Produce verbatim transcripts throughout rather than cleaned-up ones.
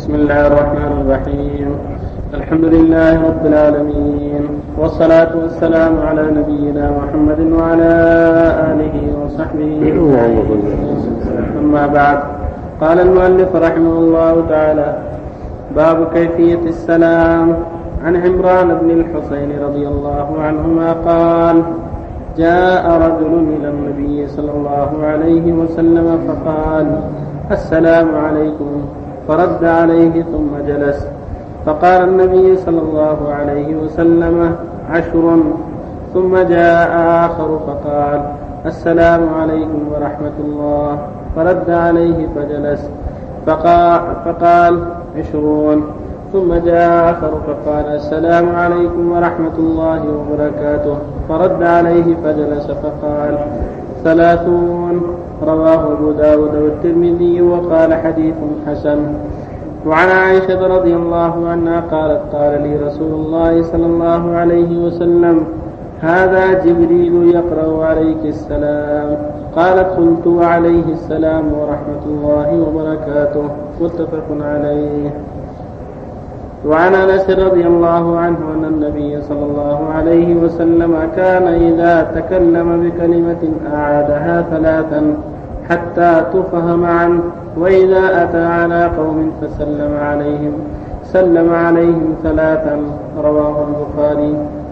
بسم الله الرحمن الرحيم. الحمد لله رب العالمين، والصلاة والسلام على نبينا محمد وعلى آله وصحبه أما بعد. قال المؤلف رحمه الله تعالى: باب كيفية السلام. عن عمران بن الحصين رضي الله عنهما قال: جاء رجل إلى النبي صلى الله عليه وسلم فقال: السلام عليكم، فرد عليه ثم جلس، فقال النبي صلى الله عليه وسلم: عشر. ثم جاء آخر فقال: السلام عليكم ورحمة الله، فرد عليه فجلس، فقال, فقال: عشرون. ثم جاء آخر فقال: السلام عليكم ورحمة الله وبركاته، فرد عليه فجلس، فقال: ثلاثون. رواه أبو داود والترمذي وقال: حديث حسن. وعن عائشة رضي الله عنها قالت: قال لي رسول الله صلى الله عليه وسلم: هذا جبريل يقرأ عليك السلام. قالت: قلت: وعليه السلام ورحمة الله وبركاته. متفق عليه. وعن أنس رضي الله عنه أن النبي صلى الله عليه وسلم كان إذا تكلم بكلمة أعادها ثلاثا حتى تفهم عنه، وإذا أتى على قوم فسلم عليهم سلم عليهم ثلاثا. رواه البخاري.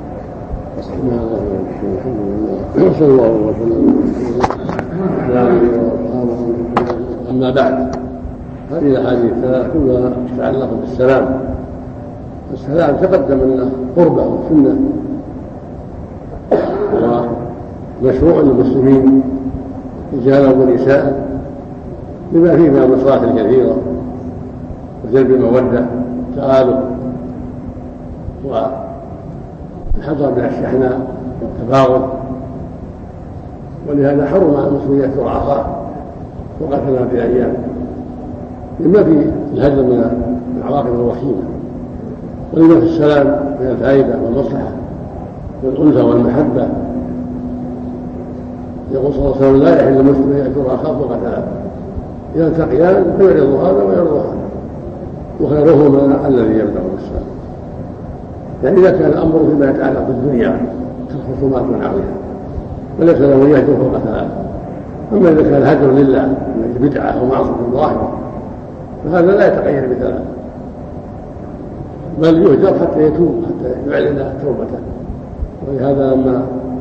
صلى الله وسلم. أما بعد، هذه الأحاديث كلها تتعلق بالسلام. السلام تقدم أنه قربة وسنة، ومشروع للمسلمين رجالا ونساء، بما فيه من المصالح الكثيرة وجلب المودة والتآلف والحذر من الشحناء والتباغض. ولهذا حرم على المسلمين يكثر أخاه وقتلنا في أيام، لما في الهجر من العواقب الوخيمة، ولما في السلام من الفائدة والمصلحة والألفة والمحبة. يقول صلى الله عليه وسلم: لا يحل المسلم ان يأجر اخاه وقتله، يلتقيان فيعرض هذا ويعرض هذا، وخيرهما الذي يبدأ بالسلام. يعني اذا كان الامر فيما يتعلق بالدنيا كالخصومات ونحوها فليس له ان يهجر فوق ثلاث. اما اذا كان هجر لله من بدعه او معصيه ظاهره فهذا لا يتغير بثلاث، بل يهجر حتى يتوب، حتى يعلن توبته. ولهذا لما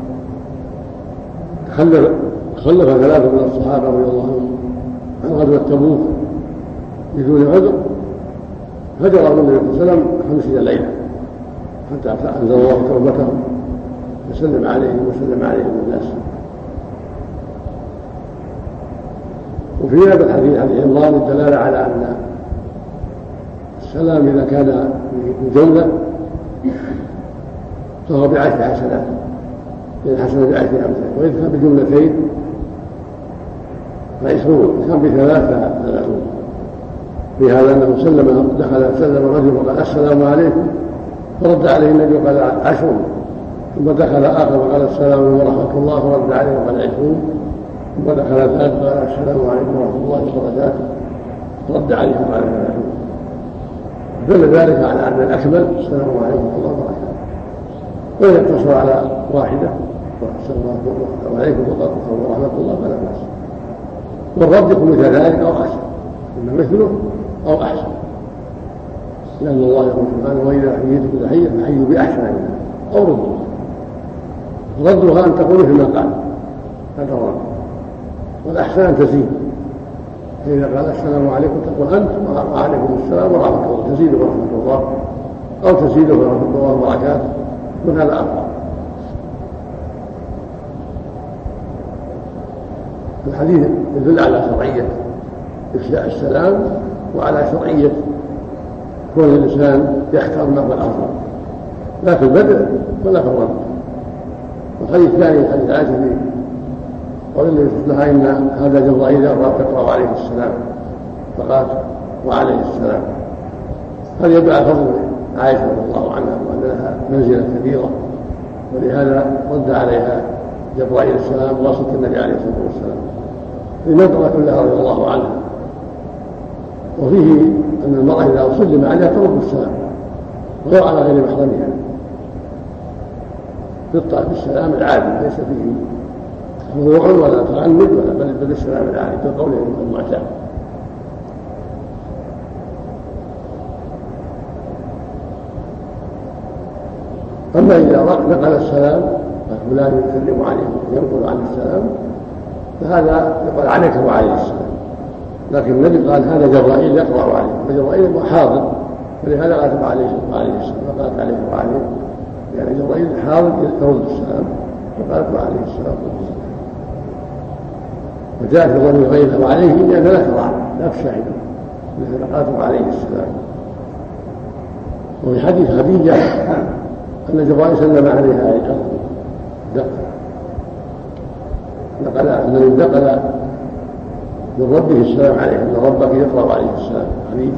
خلف خلف ثلاثة من الصحابة رضي الله عنهم عن غزوة تبوك بدون عذر، هجرهم النبي صلى الله عليه وسلم خمسين ليلة حتى أنزل الله توبتهم وسلم عليهم وسلم عليهم الناس. وفي هذا الحديث حديث عمران الدلالة على أن السلام إذا كان بجملة فهو بعشر حسنات، الحسنة بعشر أمثال، وإذا كان بجملتين فعشرون، كان بثلاثة ثلاثون. في هذا أنه سلم دخل سلم الرجل وقال: السلام عليكم، فرد عليه النبي وقال: عشرون. ثم دخل آخر وقال: السلام ورحمة الله، فرد عليه وقال: عشرون. ثم دخل ثالث وقال: السلام عليكم ورحمة الله وبركاته، فرد عليه وقال: عشرون. دل ذلك على أن الأكمل السلام عليكم ورحمة الله وبركاته، وإذا اقتصر على واحدة السلام عليكم ورحمة الله فلا بأس. والرد يكون مثل ذلك أو أحسن، إما مثله أو أحسن، لأن الله يقول سبحانه: وإذا حييتم بتحية فحيوا بأحسن منها أو ردوها. ردها أن تقول مثل ما قال، هذا الرد. والأحسن تزيد، فإذا قال: السلام عليكم تقول أنت: وعليكم السلام ورحمة الله، تزيد ورحمة الله أو تزيد ورحمة الله وبركاته، من هذا أفضل. الحديث يدل على شرعية إفشاء السلام وعلى شرعية كون الإنسان يختار ما هو الأفضل، لا في البدء ولا في الرد. والحديث الثاني حديث عائشة قال النبي صلى الله عليه وسلم: إن هذا جبرائيل يقرأ عليه السلام، فقال: وعليه السلام. هذا يدل على فضل عائشة رضي الله عنها وأن لها منزلة كبيرة، ولهذا رد عليها جبرائيل السلام واسطة النبي عليه الصلاة والسلام. لنظرة لها رضي الله عنها وفيه أن المرأة إذا سلم عليها ترد السلام ولو على غير محرمها تطلع بالسلام العادي ليس فيه خضوع ولا تعنت ولا بل بالسلام العادي كقوله المعتاد. أما إذا نقل السلام فلان يسلم عليه ينقل عن السلام فهذا يقال عليك وعليه السلام، لكن النبي قال هذا جبرائيل يقرأ عليه، وجبرائيل حاضر فلهذا قالت عليه عليه السلام وقالت عليه وعليه، يعني جبرائيل حاضر يرد السلام فقالت عليه السلام والسلام. وجاءت بضمير غيره وعليه لأن لا تقرأ لا تشاهد مثل قالت عليه السلام. وفي حديث خديجة أن جبرائيل سلم عليها دق نقل الذي نقل من ربه السلام عليه أن ربك يقرأ عليه السلام خديجة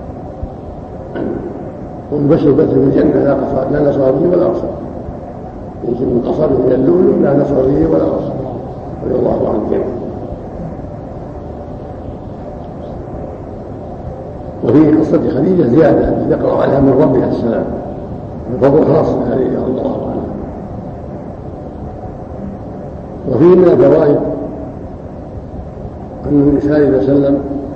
والبشر بشر في الجنة لا قصر لا نصر به ولا أبصر يمكن من قصر من اللؤلؤ لا نصر به ولا أبصر رضي الله عنه الجميع. وفي قصة خديجة زيادة يقرأ عليها من ربها السلام فضل خاص خديجة رضي الله عنها. وفيه من الفوائد أن الإنسان إذا سلم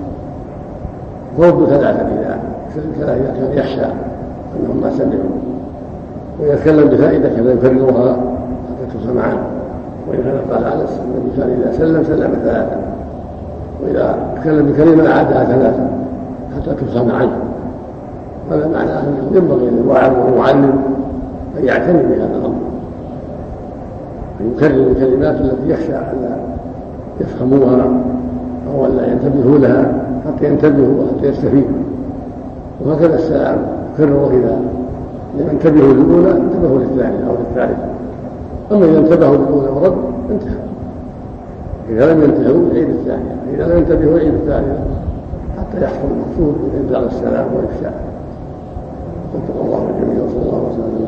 فرد ثلاثة إذا إذا كان يخشى أنهم ما سلموا، ويتكلم بفائدة كذا يكررها حتى تسمع عنه. ولهذا قال عليه الصلاة والسلام الإنسان إذا سلم سلم ثلاثة، وإذا تكلم بكلمة أعادها ثلاثة حتى تسمع عنه. هذا معناه أنه ينبغي للواعظ والمعلم أن يعتني بهذا الأمر، أن يكرر الكلمات التي يخشى أن يفهموها أو أن لا ينتبهوا لها حتى ينتبهوا وحتى يستفيدوا. وهكذا السلام كرره إذا لم ينتبهوا للأولى انتبهوا للثانية أو للثالثة. أما إذا انتبهوا للأولى ورد انتهى، إذا لم ينتهوا يعيد الثانية، إذا لم ينتبهوا يعيد الثالثة حتى يحصل المقصود من إبلاغ السلام وإفشاءه. وفق الله الجميع وصلى الله وسلم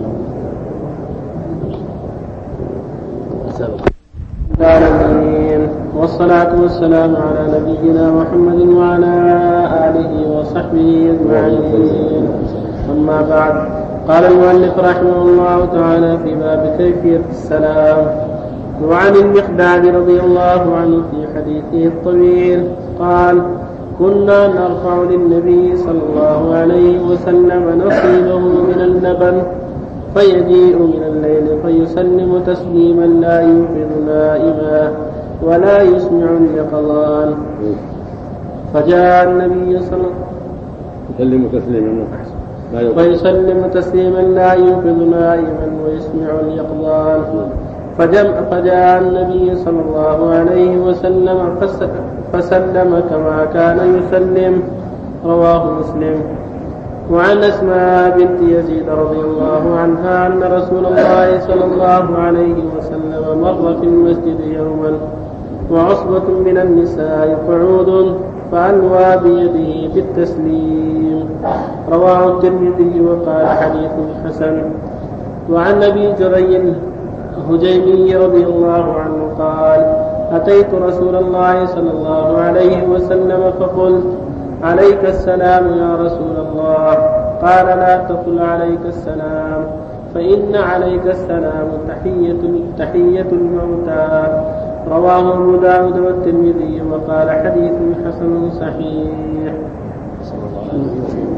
على العالمين، والصلاة والسلام على نبينا محمد وعلى آله وصحبه أجمعين. أما بعد، قال المؤلف رحمه الله تعالى في باب كيفية السلام. وعن المقداد رضي الله عنه في حديثه الطويل قال: كنا نرفع للنبي صلى الله عليه وسلم نصيبه من اللبن فيجيء من الليل فيسلم تسليما لا يوقظ نائما ولا يسمع اليقظان. فجاء النبي صلى الله عليه وسلم فيسلم تسليما لا يوقظ نائما ويسمع اليقظان. فجاء النبي صلى الله عليه وسلم فسلم كما كان يسلم. رواه مسلم. وعن أسماء بنت يزيد رضي الله عنها أن رسول الله صلى الله عليه وسلم مر في المسجد يوما وعصبة من النساء قعود فألوى بيده بالتسليم. رواه الترمذي وقال حديث حسن. وعن أبي جريج الهجيمي رضي الله عنه قال: أتيت رسول الله صلى الله عليه وسلم فقلت: عليك السلام يا رسول الله. قال: لا تقل عليك السلام، فإن عليك السلام تحية, تحية الموتى. رواه أبو داود والترمذي وقال حديث حسن صحيح. صلى الله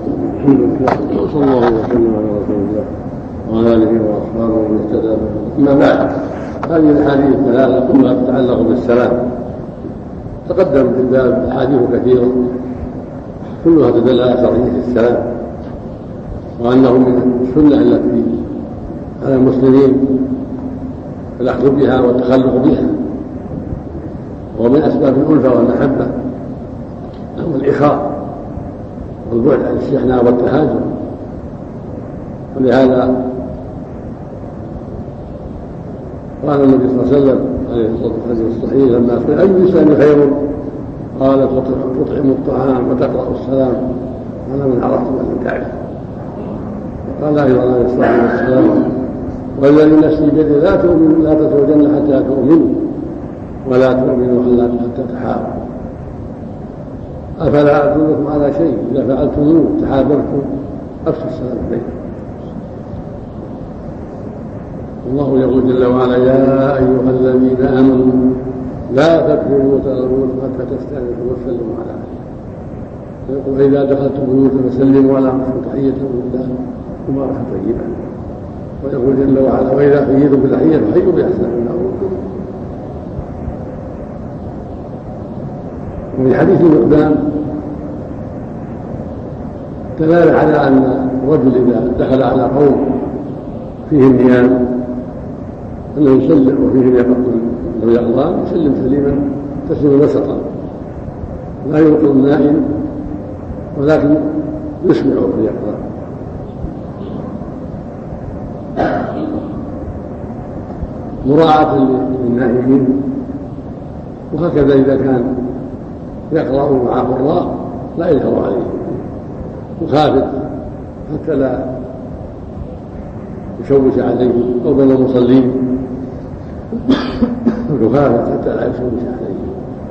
عليه وسلم على رسول الله وعلى آله وأصحابه ومن اهتدى به. أما بعد، هذه الأحاديث الثلاثة كلها تتعلق بالسلام. تقدم في الباب أحاديث كثيرة كلها تدل على شرعية السلام، وأنه من السنة التي على المسلمين الأخذ بها والتخلق بها، ومن أسباب الألفة والمحبة والإخاء والبعد عن الشحناء والتهاجم. ولهذا قال النبي صلى الله عليه وسلم عليه الصلاة والسلام الصحيح لما سئل: أي الإسلام خير؟ قال: تطعم الطعام وتقرأ السلام على من عرفت ومن تعرف. وقال أيضا عليه الصلاة والسلام: والذي نفسي بيده لا تؤمن لا تتوجن حتى تؤمنوا ولا تؤمنوا حتى تحابوا. أفلا أدلكم على شيء إذا فعلتموه تحاببتم أفشوا السلام بينكم. الله يقول جل وعلا يا أيها الذين آمنوا لا تدخلوا بيوتا حتى تستأنسوا وتسلموا على أهلها. ويقول إذا دخلتم بيوتا فسلموا على أنفسكم تحية من الله مباركة طيبة. ويقول جل وعلا وإذا حييتم بالتحية فحيوا بأحسن منها ردوها. وفي حديث الإقدام دلالة على أن الرجل إذا دخل على قوم فيهم نيام أنه يسلم وفيهم يقول لو يقضان يسلم سليما تسليما وسطا لا يوقظ النائم ولكن يسمع في يقضان. مراعاة للنائمين. وهكذا إذا كان يقرأ مع قراء لا يجهر عليه وخافت حتى لا يشوش عليه أو بين المصلين يخافت حتى لا يشوش عليه.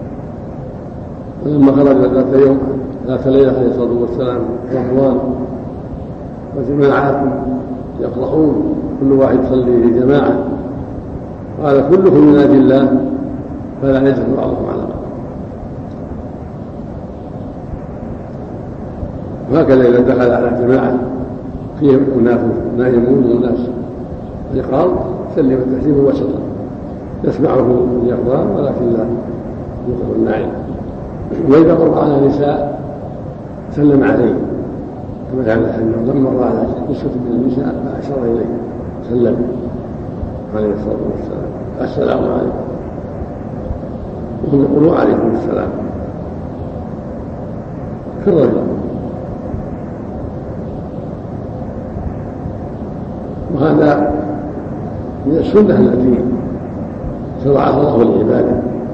ولما خرج ذات يوم ذات ليلة عليه الصلاة والسلام رمضان وجماعات يقرؤون كل واحد يصلي في جماعة قال كلكم ينادي الله فلا يجهر بعضكم على بعض. وهكذا إذا دخل على جماعة فيهم أناس نائمون والناس يقال سلم التسليم وسطا يسمعه اليقظان ولكن لا يوقظ النائم. وإذا مر على نساء سلم عليه كما كان الحديث لما مر على نسوة من النساء فأشار إليه سلم عليه الصلاة والسلام السلام عليكم وهم يقولوا عليكم السلام في الرجل. وهذا من السنة التي شرعها الله للعبادة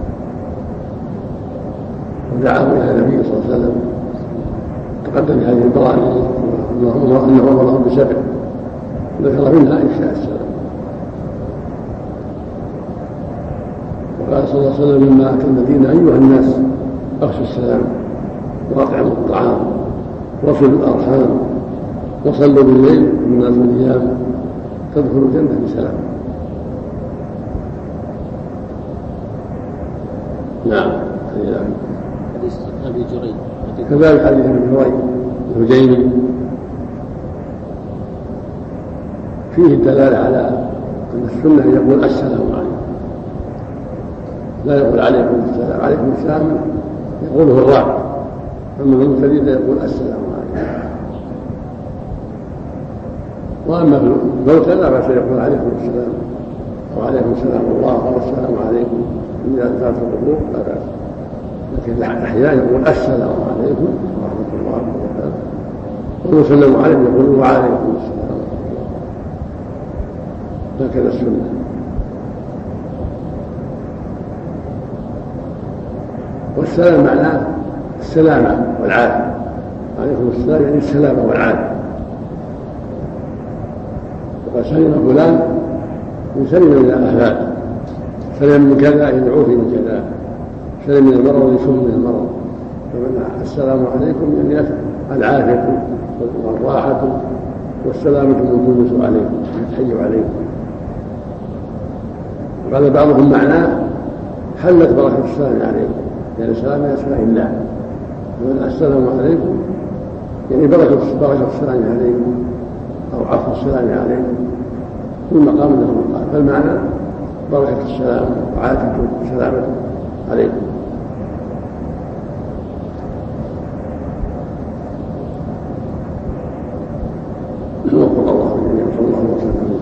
ودعاه إلى النبي صلى الله عليه وسلم. تقدم في هذه البراءة أنه أمره بسبع ذكر منها إفشاء السلام. وقال صلى الله عليه وسلم لما أتى المدينة أيها الناس أخشوا السلام وأطعموا الطعام وصلوا الأرحام وصلوا بالليل والناس نيام تدخلوا الجنة بسلام. نعم. حديث أبي جريج كذلك حديث ابن جريج الهجيمي فيه الدلالة على أن السنة يقول السلام عليكم لا يقول عليكم السلام. عليكم السلام يقوله الراكب أما المبتدئ يقول السلام عليكم. وأما في الموتى لا بأس يقول عليكم السلام وعليكم السلام الله أو السلام عليكم إذا ذات القبور لا بأس. لكن أحيانا يقول السلام عليكم ورحمة الله وبركاته والمسلم عليهم يقول وعليكم السلام. هكذا السنة. والسلام معناه السلامة والعافية. عليكم السلام يعني السلامة والعافية. وقد سلم فلان من سلم من الآفات سلم من كذا يدعوه من كذا سلم من المرض يسلم من المرض. فمعنى السلام عليكم يعني العافية والراحة والسلامة من كل سوء عليكم يتحيوا عليكم. وقال بعضهم معناه حلت بركة السلام عليكم يعني السلام من أسماء الله. فمعنى السلام عليكم يعني بركة بركة السلام عليكم أو عفو السلام عليكم كل مقام له مقام. فالمعنى بركة السلام وعافية السلامة عليكم. وقال الله جميعا صلى الله عليه وسلم.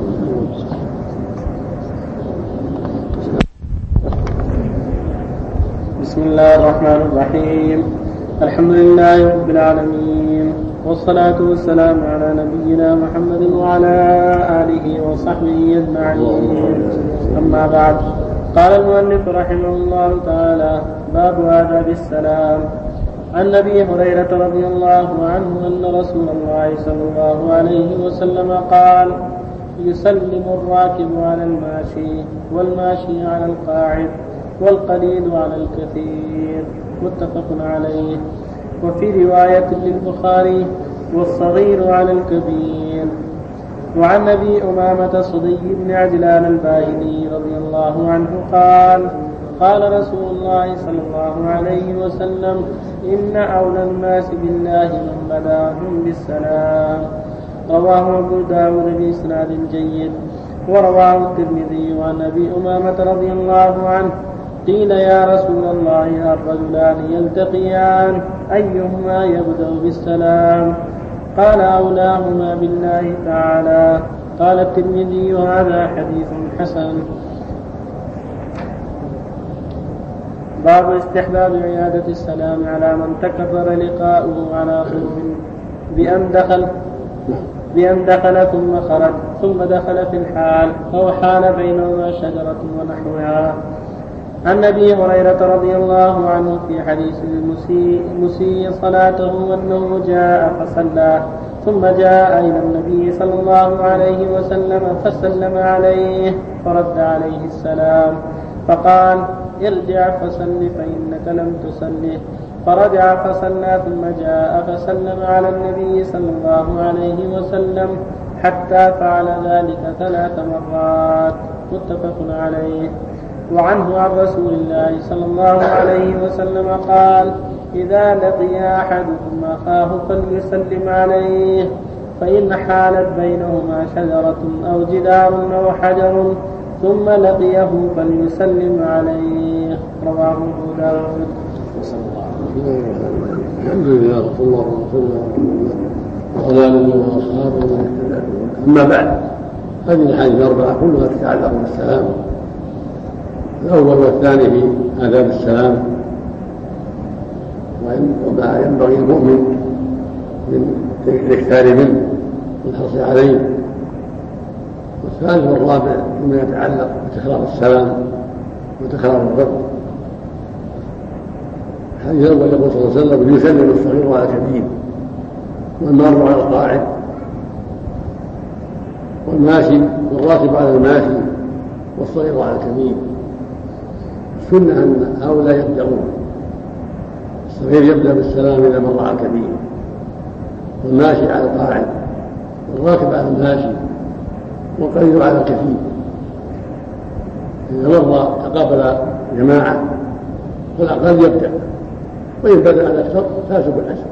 بسم الله الرحمن الرحيم. الحمد لله رب العالمين والصلاة والسلام على نبينا محمد وعلى آله وصحبه أجمعين. أما بعد قال المؤلف رحمه الله تعالى باب آداب السلام. عن أبي هريرة رضي الله عنه أن رسول الله صلى الله عليه وسلم قال يسلم الراكب على الماشي والماشي على القاعد والقليل على الكثير متفق عليه. وفي رواية للبخاري والصغير على الكبير. وعن أبي أمامة صدي بن عجلان الباهلي رضي الله عنه قال قال رسول الله صلى الله عليه وسلم إن أولى الناس بالله من بداهم بالسلام. رواه أبو داود بإسناد جيد. ورواه الترمذي عن أبي أمامة رضي الله عنه قيل يا رسول الله الرجلان يلتقيان أيهما يبدأ بالسلام؟ قال أولاهما بالله تعالى. قال الترمذي هذا حديث حسن. باب استحباب عيادة السلام على من تكرر لقاؤه على طول بأن دخل بأن دخل ثم خرج ثم دخل في الحال أو حال بينهما شجرة ونحوها. عن أبي هريرة رضي الله عنه في حديث المسيء, المسيء صلاته أنه جاء فصلى ثم جاء إلى النبي صلى الله عليه وسلم فسلم عليه فرد عليه السلام فقال ارجع فصل فإنك لم تصله. فرجع فصلى ثم جاء فسلم على النبي صلى الله عليه وسلم حتى فعل ذلك ثلاث مرات. متفق عليه. وعنه عن رسول الله صلى الله عليه وسلم قال إذا لقي أحدكم أخاه فليسلم عليه فإن حالت بينهما شجرة أو جدار أو حجر ثم لقيه فليسلم عليه. رواه أبو داود. الحمد لله صلى الله وسلم وعلى آله وأصحابه. أما بعد هذه الحديث الأربعة كلها تتعلق بالسلام. الأول والثاني في آداب السلام وما ينبغي المؤمن من الاكثار منه والحرص عليه. والثالث والرابع مما يتعلق بتكرار السلام وتكرار الرد. الحديث الأول يقول صلى الله عليه وسلم يسلم الصغير على الكبير والمار على القاعد والماشي والراكب على الماشي والصغير على الكبير. السنة أن هؤلاء يبدأون. الصغير يبدأ بالسلام إذا مر على الكبير والماشي على القاعد والراكب على الماشي والقريب على الكفيف. إذا مر تقابل جماعة فالأقل يبدأ وإن بدأ الأكثر فاسوا بالعشر.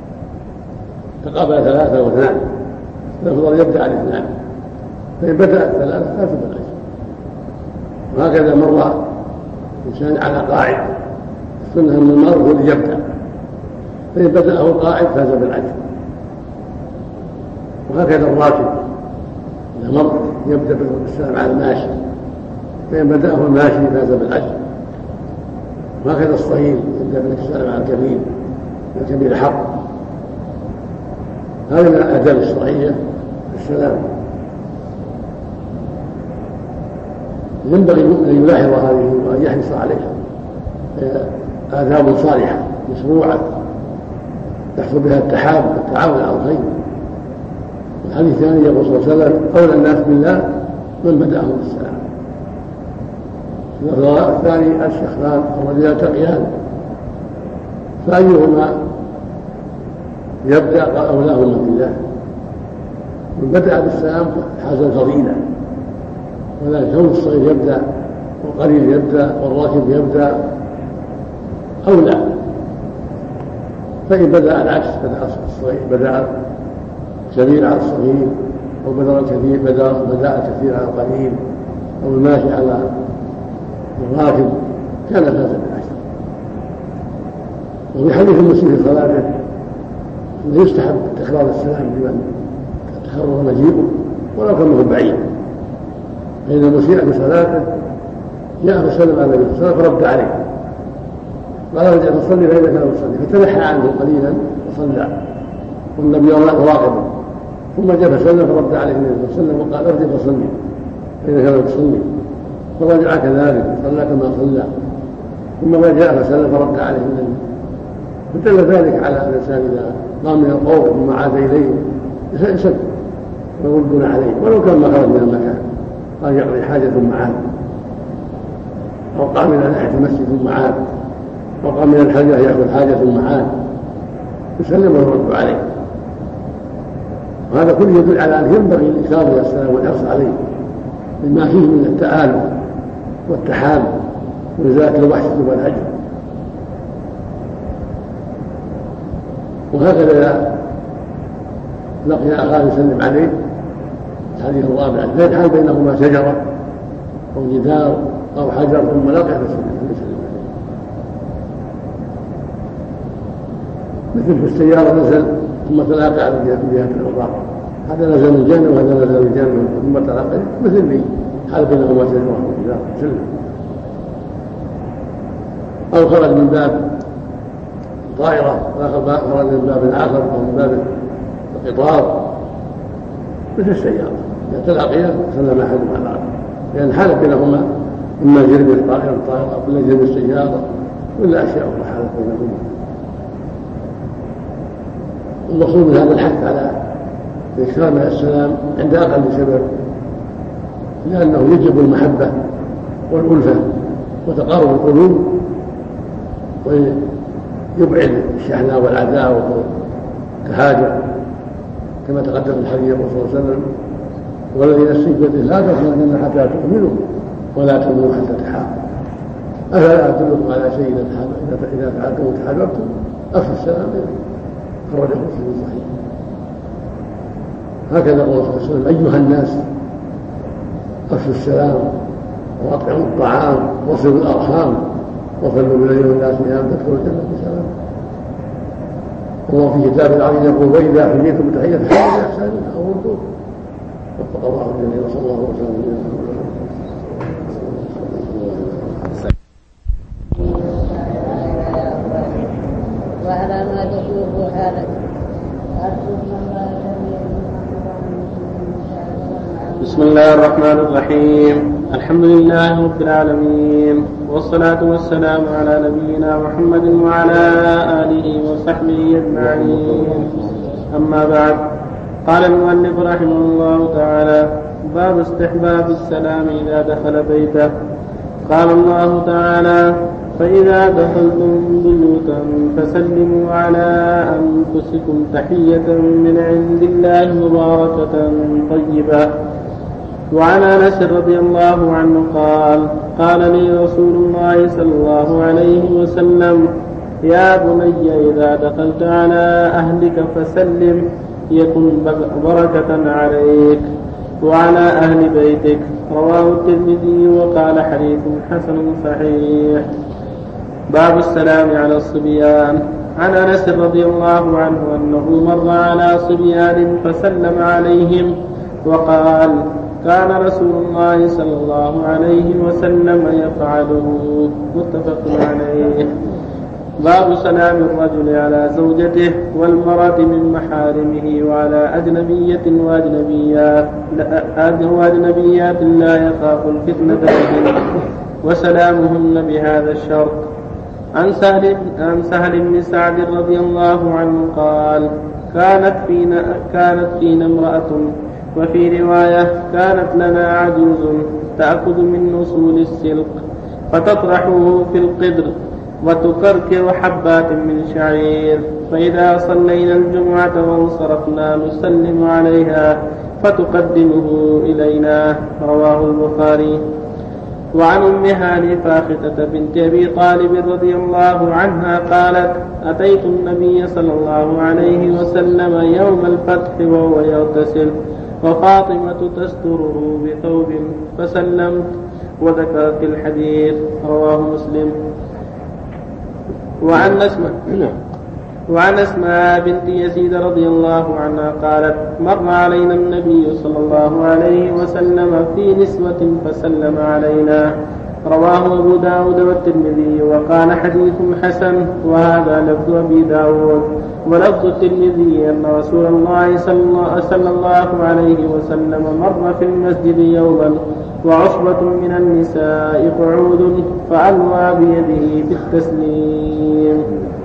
تقابل ثلاثة واثنان الأفضل يبدأ على اثنان فإن بدأ الثلاثة فاسوا بالعشر. وهكذا مر إنسان على قاعد السنة أن المرء هو اللي يبدأ فإن بدأه القاعد فاز بالعشر. وهكذا الراكب إذا مر يبدأ بالسلام على الماشي فإن بدأه الماشي فاز بالعشر. وهكذا الصغير يبدأ بالسلام على الكبير الكبير حق. هذه من الآداب الشرعية السلام. ينبغي أن يلاحظ هذه وأن يحرص عليها. آداب صالحة مشروعة يحصل بها التحاب والتعاون على الخير. الحديث الثاني يقول صلى الله عليه وسلم أولى الناس بالله من بدأهم بالسلام. الثاني الشيخان الرجل يلتقيان فأيهما يبدأ قال أولاهما بالله. من بدأ بالسلام حاز الفضيلة. ولا كون الصغير يبدأ والقليل يبدأ والراكب يبدأ أولى. فإن بدأ العكس بدأ الصغير بدأ الكبير على الصغير أو بدأ الكثير بدأ بدأ الكثير على القليل أو الماشي على الراكب كان فاز بالعشر. وفي حديث المسيء في صلاته يستحب تكرار السلام لمن تكرر مجيئه ولو كان هو بعيد. فإن المسيء بصلاته جاء فسلم على النبي صلى الله عليه وسلم فرد عليه قال رجع تصلي فإنك لم تصلي فتنحى عنه قليلا وصلى والنبي راقبه ثم جاء فسلم فرد عليه النبي صلى الله عليه وسلم وقال ارجع فصلي فإنك لم تصلي فرجع كذلك صلى كما صلى ثم جاء فسلم فرد عليه النبي. فدل ذلك على أن الإنسان إذا قام من القوم ثم عاد إليه يسد ويردون عليه ولو كان ما خرج من المكان قال يقضي حاجة ثم عاد أو قام من ناحية المسجد ثم عاد أو قام من الحاجة يأخذ حاجة ثم عاد يسلم ويرد عليه. وهذا كله يدل على أن ينبغي الإكرام إلى السلام والحرص عليه لما فيه من التآلف والتحامل وإزالة الوحشة والهجر. وهكذا إذا لقي أخاه يسلم عليه. الحديث الرابع لا يحال بينهما شجرة أو جدار أو حجر ثم لقي فسلم عليه، مثل في السيارة نزل ثم تلاقى على الجهة الأخرى، هذا نزل الجنة وهذا نزل الجنة ثم تلاقى، مثل لي حال بينهما شجرة أو جدار سلم. أو خرج من باب طائرة والآخر خرج من باب آخر أو من باب القطار مثل السيارة، إذا تلاقيا سلم أحدهما على الآخر، لأن حالت بينهما إما جرب الطائرة الطائرة ولا جرب السيارة ولا أشياء أخرى حالت بينهما. المقصود من هذا الحث على الإكرام على السلام عند أقل سبب، لأنه يجب المحبة والألفة وتقارب القلوب ويبعد الشحناء والعداوة والتهاجر، كما تقدم الحديث الرسول صلى الله عليه وسلم: والذي نفسي بيده لا تدخلن حتى تؤمنوا ولا تؤمنوا حتى تحابوا، أفلا أدلكم على شيء إذا فعلتم وتحاببتم أفشوا السلام خرجه مسلم صحيح. هكذا قال صلى الله عليه وسلم: أيها الناس أفشوا السلام وأطعموا الطعام وصلوا الأرحام وصلوا بالليل والناس نيام تدخلوا الجنة بسلام. الله في كتابه العظيم يقول: وإذا حييتم بتحية فحيوا بإحسان أو ردوا. وفق الله الجميع وصلى الله وسلم. وعلى ما تشوف هذا بسم الله الرحمن الرحيم. الحمد لله رب العالمين، والصلاة والسلام على نبينا محمد وعلى آله وصحبه أجمعين. أما بعد، قال المؤلف رحمه الله تعالى: باب استحباب السلام إذا دخل بيته. قال الله تعالى: فإذا دخلتم بيوتا فسلموا على أنفسكم تحية من عند الله مباركة طيبة. وعن أنس رضي الله عنه قال: قال لي رسول الله صلى الله عليه وسلم: يا بني إذا دخلت على أهلك فسلم يكن بركة عليك وعلى أهل بيتك. رواه الترمذي وقال حديث حسن صحيح. باب السلام على الصبيان. عن أنس رضي الله عنه أنه مر على صبيان فسلم عليهم وقال: كان رسول الله صلى الله عليه وسلم يفعله. متفق عليه. باب سلام الرجل على زوجته والمرأة من محارمه وعلى أجنبية وأجنبيات وأجنبيات لا يخاف الفتنة بهن وسلامهن بهذا الشرط. عن سهل, عن سهل بن سعد رضي الله عنه قال: كانت فينا, كانت فينا امرأة، وفي رواية: كانت لنا عجوز تأخذ من نصول السلق فتطرحه في القدر وتكركر حبات من شعير، فإذا صلينا الجمعة وانصرفنا نسلم عليها فتقدمه إلينا. رواه البخاري. وعن أم هاني فاختة بنت أبي طالب رضي الله عنها قالت: أتيت النبي صلى الله عليه وسلم يوم الفتح وهو يغتسل وفاطمة تستره بثوب فسلمت، وذكرت الحديث. رواه مسلم. وعن أسماء وعن أسماء بنت يزيد رضي الله عنها قالت: مر علينا النبي صلى الله عليه وسلم في نسوة فسلم علينا. رواه أبو داود والترمذي وقال حديث حسن. وهذا لفظ أبي داود. ولفظ الترمذي أن رسول الله صلى الله عليه وسلم مر في المسجد يوما وعصبة من النساء قعود فألوى بيده بالتسليم.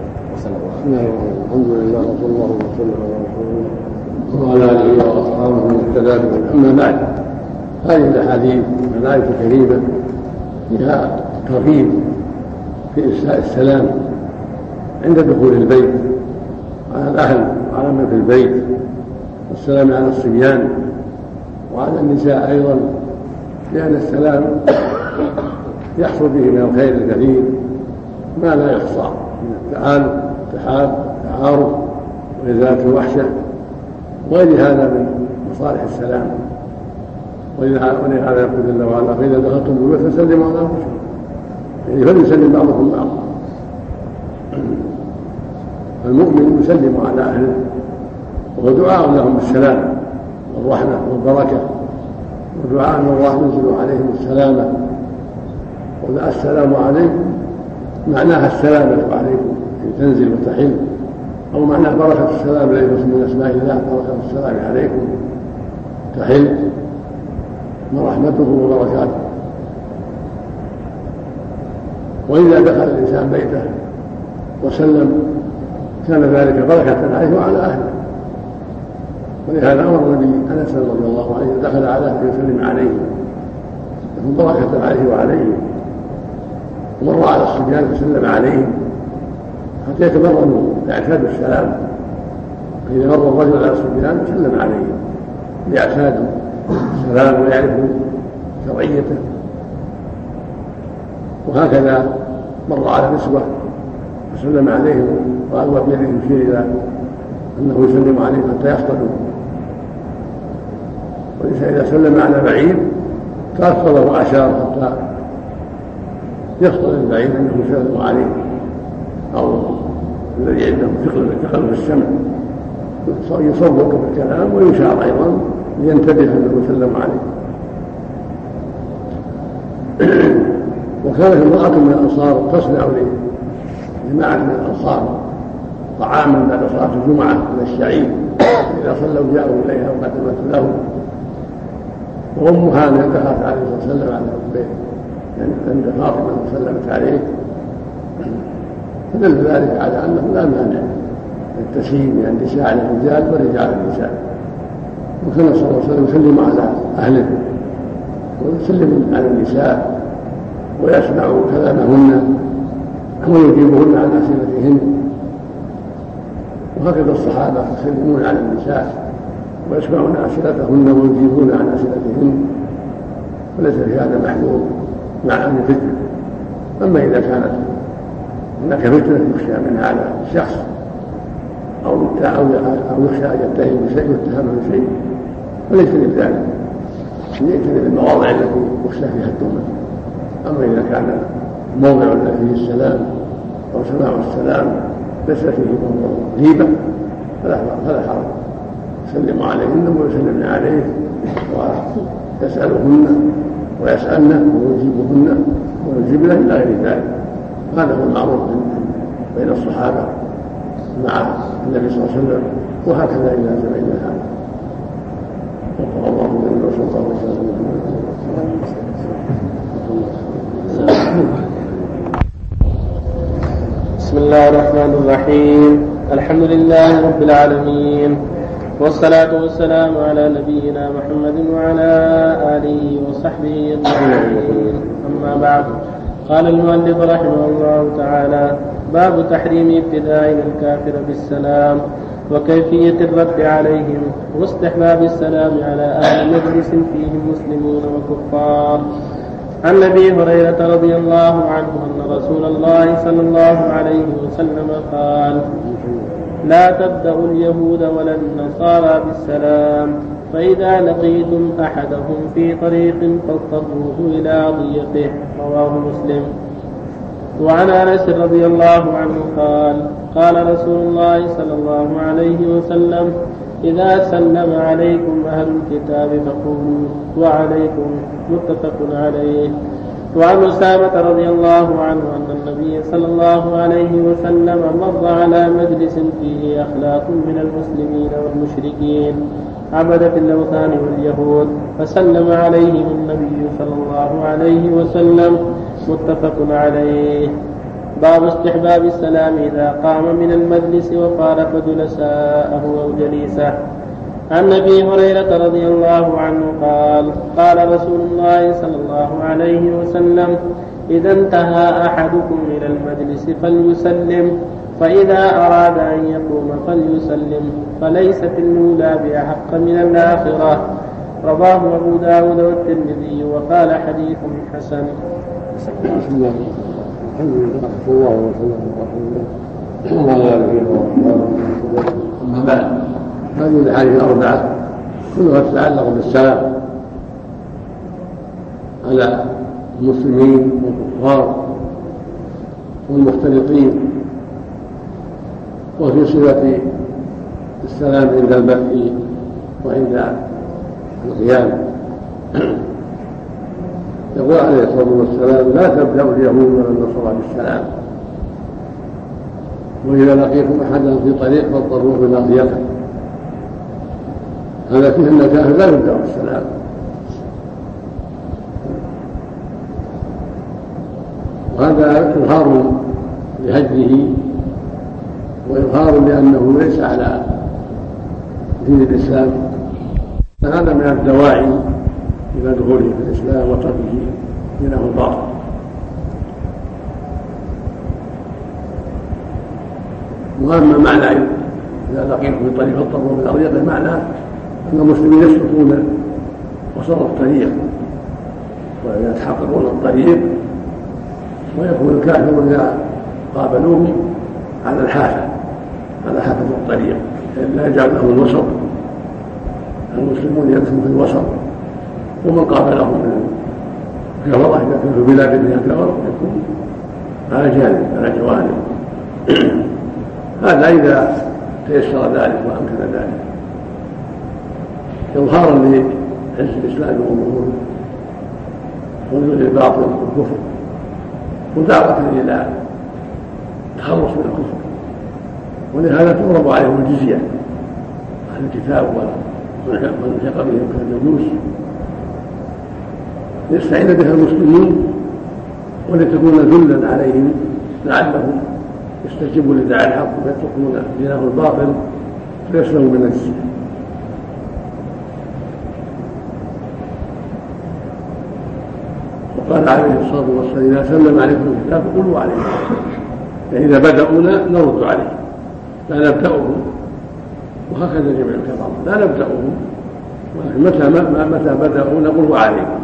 الحمد لله وصلى الله وسلم على رسول الله وعلى آله وأصحابه من اهتدى بهداه. أما بعد، هذه الأحاديث الآية الكريمة فيها ترغيب في إرساء السلام عند دخول البيت وعلى الأهل وعلى من في البيت، والسلام على الصبيان وعلى النساء أيضا، لأن السلام يحصل به من الخير الكثير ما لا يحصى من التعالف التحاب التعارف وإزالة الوحشة وغير هذا من مصالح السلام. ولهذا يقول جل وعلا: فإذا دخلتم بيوتا فسلموا على أنفسكم، يعني فليسلم بعضكم بعضا. المؤمن يسلم على أهله وهو دعاء لهم بالسلام والرحمة والبركة، ودعاء من الله ينزل عليهم السلامة. وذا السلام عليكم معناها السلامة عليكم، تنزل وتحل، أو معناها بركة السلام الذي من أسماء الله، بركة السلام عليكم تحل ورحمته وبركاته. وإذا دخل الإنسان بيته وسلم كان ذلك بركة عليه وعلى أهله. ولهذا أمر النبي أنس رضي الله عنه دخل على أهله يسلم عليه، يكون بركة عليه وعليه. ومر على الصبيان فسلم عليهم حتى يتمرنوا لإعتاد السلام. فإذا مر الرجل على الصبيان سلم عليهم لإعتادوا السلام ويعرفوا شرعيته. وهكذا مر على نسوة وسلم عليهم وألوى بيده يشير إلى أنه يسلم عليهم حتى يفطنوا. والإنسان إذا سلم على بعيد تأخر وأشار حتى يفطن البعيد أنه يسلم عليه، أو الذي عنده ثقل في السمع يصوت بالكلام ويشار أيضا لينتبه أنه يسلم عليه. وكانت امرأة من الأنصار تصنع لجماعة من الأنصار طعاما بعد صلاة الجمعة من الشعير، إذا صلوا جاءوا إليها وقدمت له. وأمها من دخلت عليه صلى الله عليه وسلم على البيت يعني عند فاطمة وسلمت عليه، فدل ذلك على أنه لا مانع التسليم يعني النساء على الرجال والرجال على النساء. وكان صلى الله عليه وسلم يسلم على أهله ويسلم على النساء ويسمع كلامهن ويجيبهن عن أسئلتهن. وهكذا الصحابة يسلمون على النساء ويسمعون أسئلتهن ويجيبون عن أسئلتهن، وليس في هذا محذور مع أمر فتنة. أما إذا كانت هناك فتنة يخشى منها على الشخص أو أو يخشى أن يتهم بشيء يتهم بشيء فليجتنب ذلك، يجتنب المواضع التي يخشى فيها التهمة. أما إذا كان موضع فيه السلام أو سماع السلام ليس فيه موضع غيبة فلا حرج، يسلم عليهن ويسلمن عليه ويسألهن ويسألن ويجيبهن ويجيبن إلى غير ذلك. هذا هو المعروف بين الصحابة مع النبي صلى الله عليه وسلم، وهكذا إلى زماننا هذا. وقال الله من رسول الله صلى الله عليه وسلم. بسم الله الرحمن الرحيم. الحمد لله رب العالمين، والصلاة والسلام على نبينا محمد وعلى آله وصحبه أجمعين. أما بعد، قال المؤلف رحمه الله تعالى: باب تحريم ابتداء الكافر بالسلام وكيفية الرد عليهم واستحباب السلام على أهل مجلس فيهم مسلمون وكفار. عن أبي هريرة رضي الله عنه أن رسول الله صلى الله عليه وسلم قال: لا تبدأوا اليهود ولا النصارى بالسلام، فإذا لقيتم أحدهم في طريق فاضطروه إلى ضيقه. رواه مسلم. وعن أنس رضي الله عنه قال: قال رسول الله صلى الله عليه وسلم: إذا سلم عليكم أهل الكتاب فقولوا وعليكم. متفق عليه. وعن أسامة رضي الله عنه أن النبي صلى الله عليه وسلم مر على مجلس فيه أخلاق من المسلمين والمشركين عبدة الأوثان واليهود، فسلم عليهم النبي صلى الله عليه وسلم. متفق عليه. باب استحباب السلام إذا قام من المجلس وفارق جلساءه أو جليسه. عن أبي هريرة رضي الله عنه قال: قال رسول الله صلى الله عليه وسلم: إذا انتهى أحدكم إلى المجلس فليسلم، فإذا أراد أن يقوم فليسلم، فليست الأولى بأحق من الآخرة. رواه أبو داود والترمذي وقال حديث حسن. بسم الله الحمد لله صلى الله وسلم على رسول الله. أما بعد، هذه الأحاديث الأربعة كلها تتعلق بالسلام على المسلمين والكفار والمختلطين، وفي صفة السلام عند البث وعند القيام. يقول عليه الصلاة والسلام: لا تبدأوا اليهود ولا النصارى بالسلام، وإذا لقيتم أحدا في طريق فاضطروه بناصيته. هذا فيه أن الكافر لا يبدأ بالسلام، وهذا إظهار لهجه وإظهار لأنه ليس على دين الإسلام، فهذا من الدواعي إلى دخوله في الإسلام وتركه دينه الباطل. وأما معنى إذا لقيتم في طريق فاضطروا بالأضيق، معناه أن المسلمين يسلكون وسط الطريق ويتحققون الطريق، ويكون الكافر إذا قابلوه على الحافة على حافة الطريق، لا يجعل لهم الوسط. المسلمون يدخلون في الوسط، ومن قابلهم من الكفرة إذا كانوا في بلاد فيها كفر يكون على جانب على جوانب. هذا إذا تيسر ذلك وأمكن ذلك، إظهارا لعز الإسلام وظهوره ونزول الباطل والكفر، ودعوة إلى التخلص من الكفر. ولهذا تضرب عليهم الجزية عن الكتاب والحق بهم كالمجوس، ليستعين بها المسلمين ولتكون ذلا عليهم لعلهم يستجيبوا لداعي الحق ويتركون دينه الباطل فيسلموا من الجزية. وقال عليه الصلاة والسلام: إذا سلم عليكم الكتاب قولوا عليه، فإذا بدأونا نرد عليه، لا نبدأهم. وهكذا جميع الكفار لا نبدأهم، ولكن متى متى بدأوا نقول عليكم،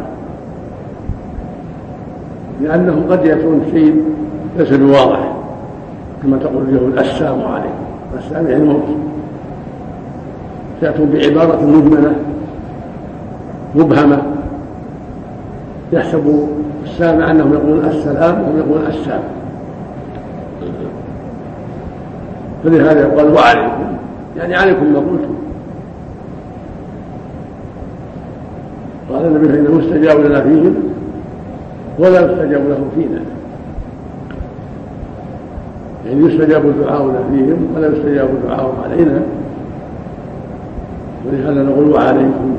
لأنه قد يكون شيء ليس بواضح، كما تقول اليهود: السلام عليكم. السلام يعني الموت. تأتون بعبارة مجملة مبهمة يحسب السامع أنهم يقولون السلام وهم يقولون السلام، فلهذا يقال وعليكم، يعني عليكم ما قلتم. قال النبي: فإنه يستجاب لنا فيهم ولا يستجاب لهم فينا، يعني يستجاب دعاؤنا فيهم ولا يستجاب دعاؤهم علينا، ولهذا نقول وعليكم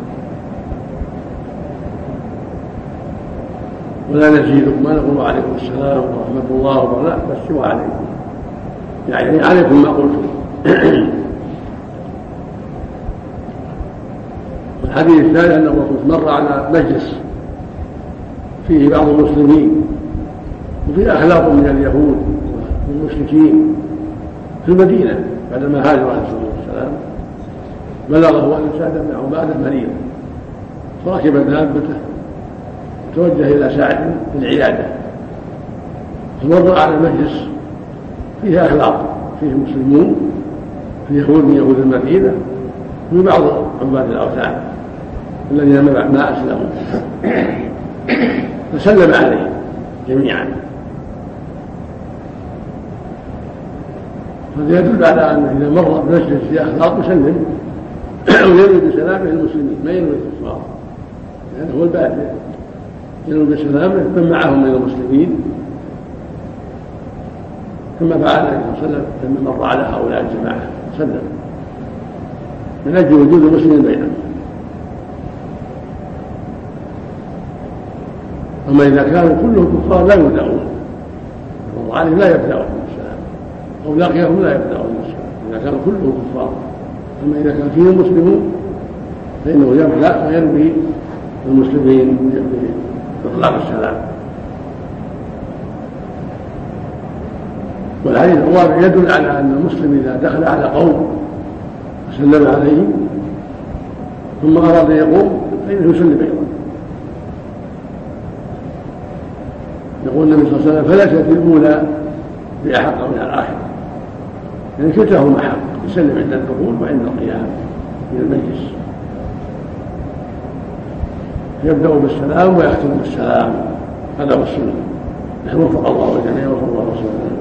ولا نزيدكم، ما نقول وعليكم السلام ورحمة الله وبركاته، بس وعليكم، يعني عليكم ما قلتم. والحديث الثاني أن الرسول مر على مجلس فيه بعض المسلمين وفيه أخلاق من اليهود والمشركين في المدينة بعدما هاجر عليه الصلاة والسلام. بلغه أن سعد بن عبادة مريض، فركب دابته توجه إلى سعد في العيادة، فمر على مجلس فيه أخلاق، فيه مسلمون، فيه يهود من يهود المدينة، وفي بعض عباد الأوثان الذين ما أسلموا، فسلم عليه جميعا. هذا يدل على أن إذا مر بمجلس فيه أخلاق يسلم وينوي بسلامه المسلمين، ما ينوي الكفار، لأنه هو البادئ، ينوي بسلامه من معهم من المسلمين، كما فعل النبي صلى الله عليه وسلم لما مر على هؤلاء الجماعة سلم من أجل وجود المسلمين بينهم. أما إذا كانوا كلهم كفار لا يبدأون، مر عليهم لا يبدأون بالسلام، أو لقيهم لا يبدأون بالسلام إذا كانوا كلهم كفار. أما إذا كان فيهم مسلمون فإنه يبدأ وينبي المسلمين بإطلاق السلام. والحديث الرابع يدل على أن المسلم إذا دخل على قوم وسلم عليهم ثم أراد أن يقوم فإنه يسلم أيضا. يقول النبي صلى الله عليه وسلم فليست الأولى بأحق من الآخرة، يعني كلتاهما حق، يسلم عند الدخول وعند القيام من المجلس، يبدأ بالسلام ويختم بالسلام، هذا هو السنة. نحن وفق الله الجميع وفق الله رسوله.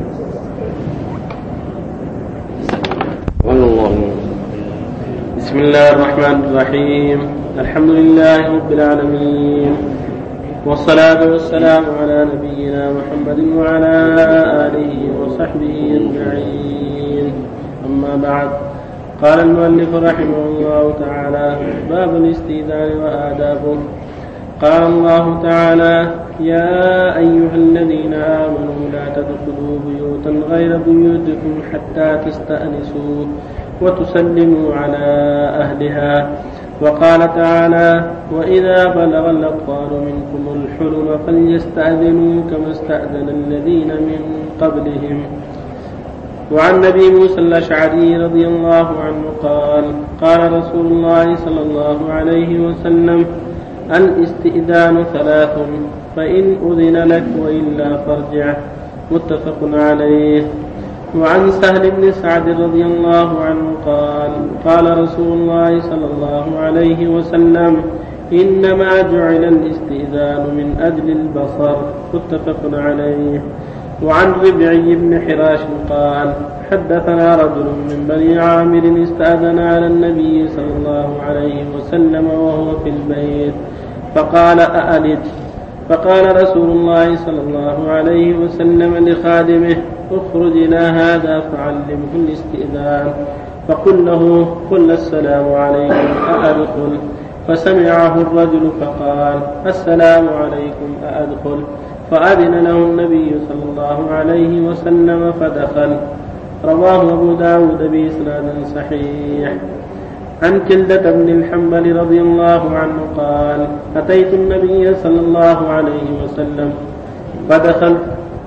بسم الله الرحمن الرحيم. الحمد لله رب العالمين، والصلاة والسلام على نبينا محمد وعلى آله وصحبه أجمعين. أما بعد، قال المؤلف رحمه الله تعالى: باب الاستئذان وآدابه. قال الله تعالى: يا أيها الذين آمنوا لا تدخلوا بيوتا غير بيوتكم حتى تستأنسوا وتسلموا على أهلها. وقال تعالى: وإذا بلغ الأطفال منكم الحلم فليستأذنوا كما استأذن الذين من قبلهم. وعن أبي موسى الأشعري رضي الله عنه قال: قال رسول الله صلى الله عليه وسلم: الاستئذان ثلاث، فإن أذن لك وإلا فارجع. متفق عليه. وعن سهل بن سعد رضي الله عنه قال: قال رسول الله صلى الله عليه وسلم: إنما جعل الاستئذان من أجل البصر. متفق عليه. وعن ربعي بن حراش قال: حدثنا رجل من بني عامر استأذن على النبي صلى الله عليه وسلم وهو في البيت فقال: أألج؟ فقال رسول الله صلى الله عليه وسلم لخادمه: اخرج إلى هذا فعلمه الاستئذان، فقل له: قل السلام عليكم أأدخل؟ فسمعه الرجل فقال: السلام عليكم أأدخل؟ فأذن له النبي صلى الله عليه وسلم فدخل. رواه أبو داود بإسناد صحيح. عن كلدة بن الحنبل رضي الله عنه قال: أتيت النبي صلى الله عليه وسلم فدخلت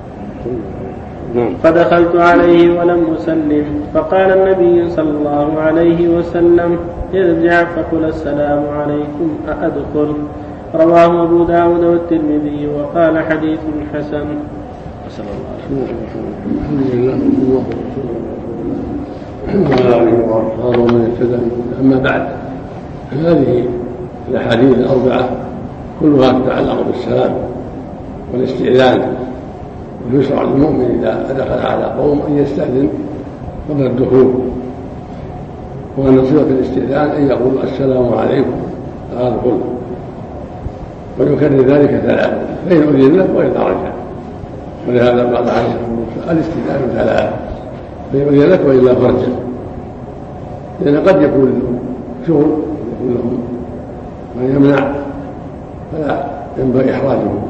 فدخلت عليه ولم أسلم، فقال النبي صلى الله عليه وسلم: ارجع فقل السلام عليكم أأدخل؟ رواه أبو داود والترمذي وقال: حديث حسن. صلى الله عليه وسلم. أما بعد، هذه الأحاديث الأربعة كلها تتعلق بالسلام والاستئذان، ويشرع للمؤمن إذا دخل على قوم أن يستأذن قبل الدخول، وأن صفة الاستئذان أن يقول: السلام عليكم أدخل، ويكرر ذلك ثلاثة، فإن أذن له وإلا رجع. ولهذا قال عليه الصلاة والسلام: الاستئذان ثلاثة، فإن أذن لك وإلا فرجع. لأن قد يكون شغل يكون لهم ما يمنع، فلا ينبغي إحراجهم،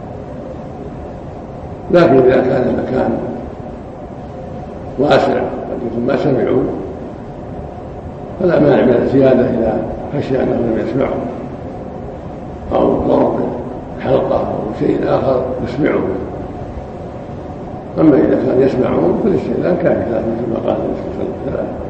لكن إذا كان المكان واسع قد يكون ما سمعوا فلا مانع من الزيادة إذا خشي أنهم لم يسمعوا، أو ضرب حلقة أو شيء آخر يسمعهم. أما إذا كان يسمعون فالاستئذان كافي كما قال النبي صلى الله عليه وسلم.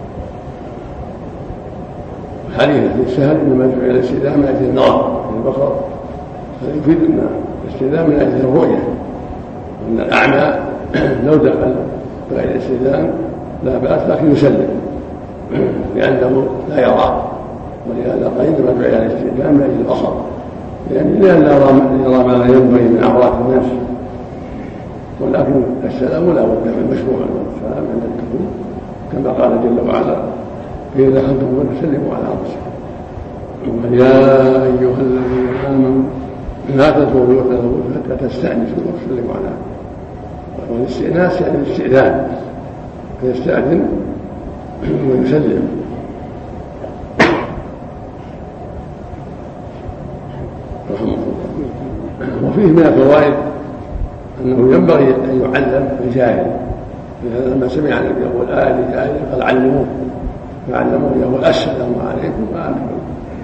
حديث سهل: إنما جعل الاستئذان من أجل النظر من البصر، هذا يفيد أن الاستئذان من أجل الرؤية، وأن الأعمى لو دخل بغير الاستئذان لا بأس، لكن يسلم لأنه لا يرى. ولهذا قال: إنما جعل الاستئذان من أجل البصر، يعني لأن يرى ما لا ينبغي من عورات الناس. ولكن السلام لا بد من مشروع السلام عند الدخول، كما قال جل وعلا: فإذا دخلتم فسلموا على أنفسكم. وقال: يا أيها الذين آمنوا لا تدخلوا بيوتا حتى تستأنسوا وتسلموا على أنفسكم. والاستئناس يعني الاستئذان، فيستأذن ويسلم. رحمه الله. وفيه من الفوائد أنه ينبغي أن يعلم الجاهل، لما سمع النبي يقول: آل جاهل قال: علموه، فعلموه يقول: السلام عليكم وأنتم.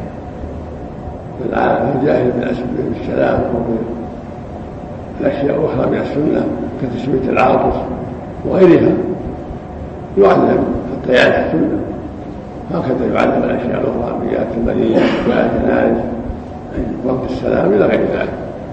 الجاهل بالسلام وبالأشياء أخرى من السنة كتسمية العاطس وغيرها يعلم حتى يعرف السنة، هكذا يعلم الأشياء الأخرى بيئات المدينة وبيئات الجنائز رد السلام إلى غير ذلك.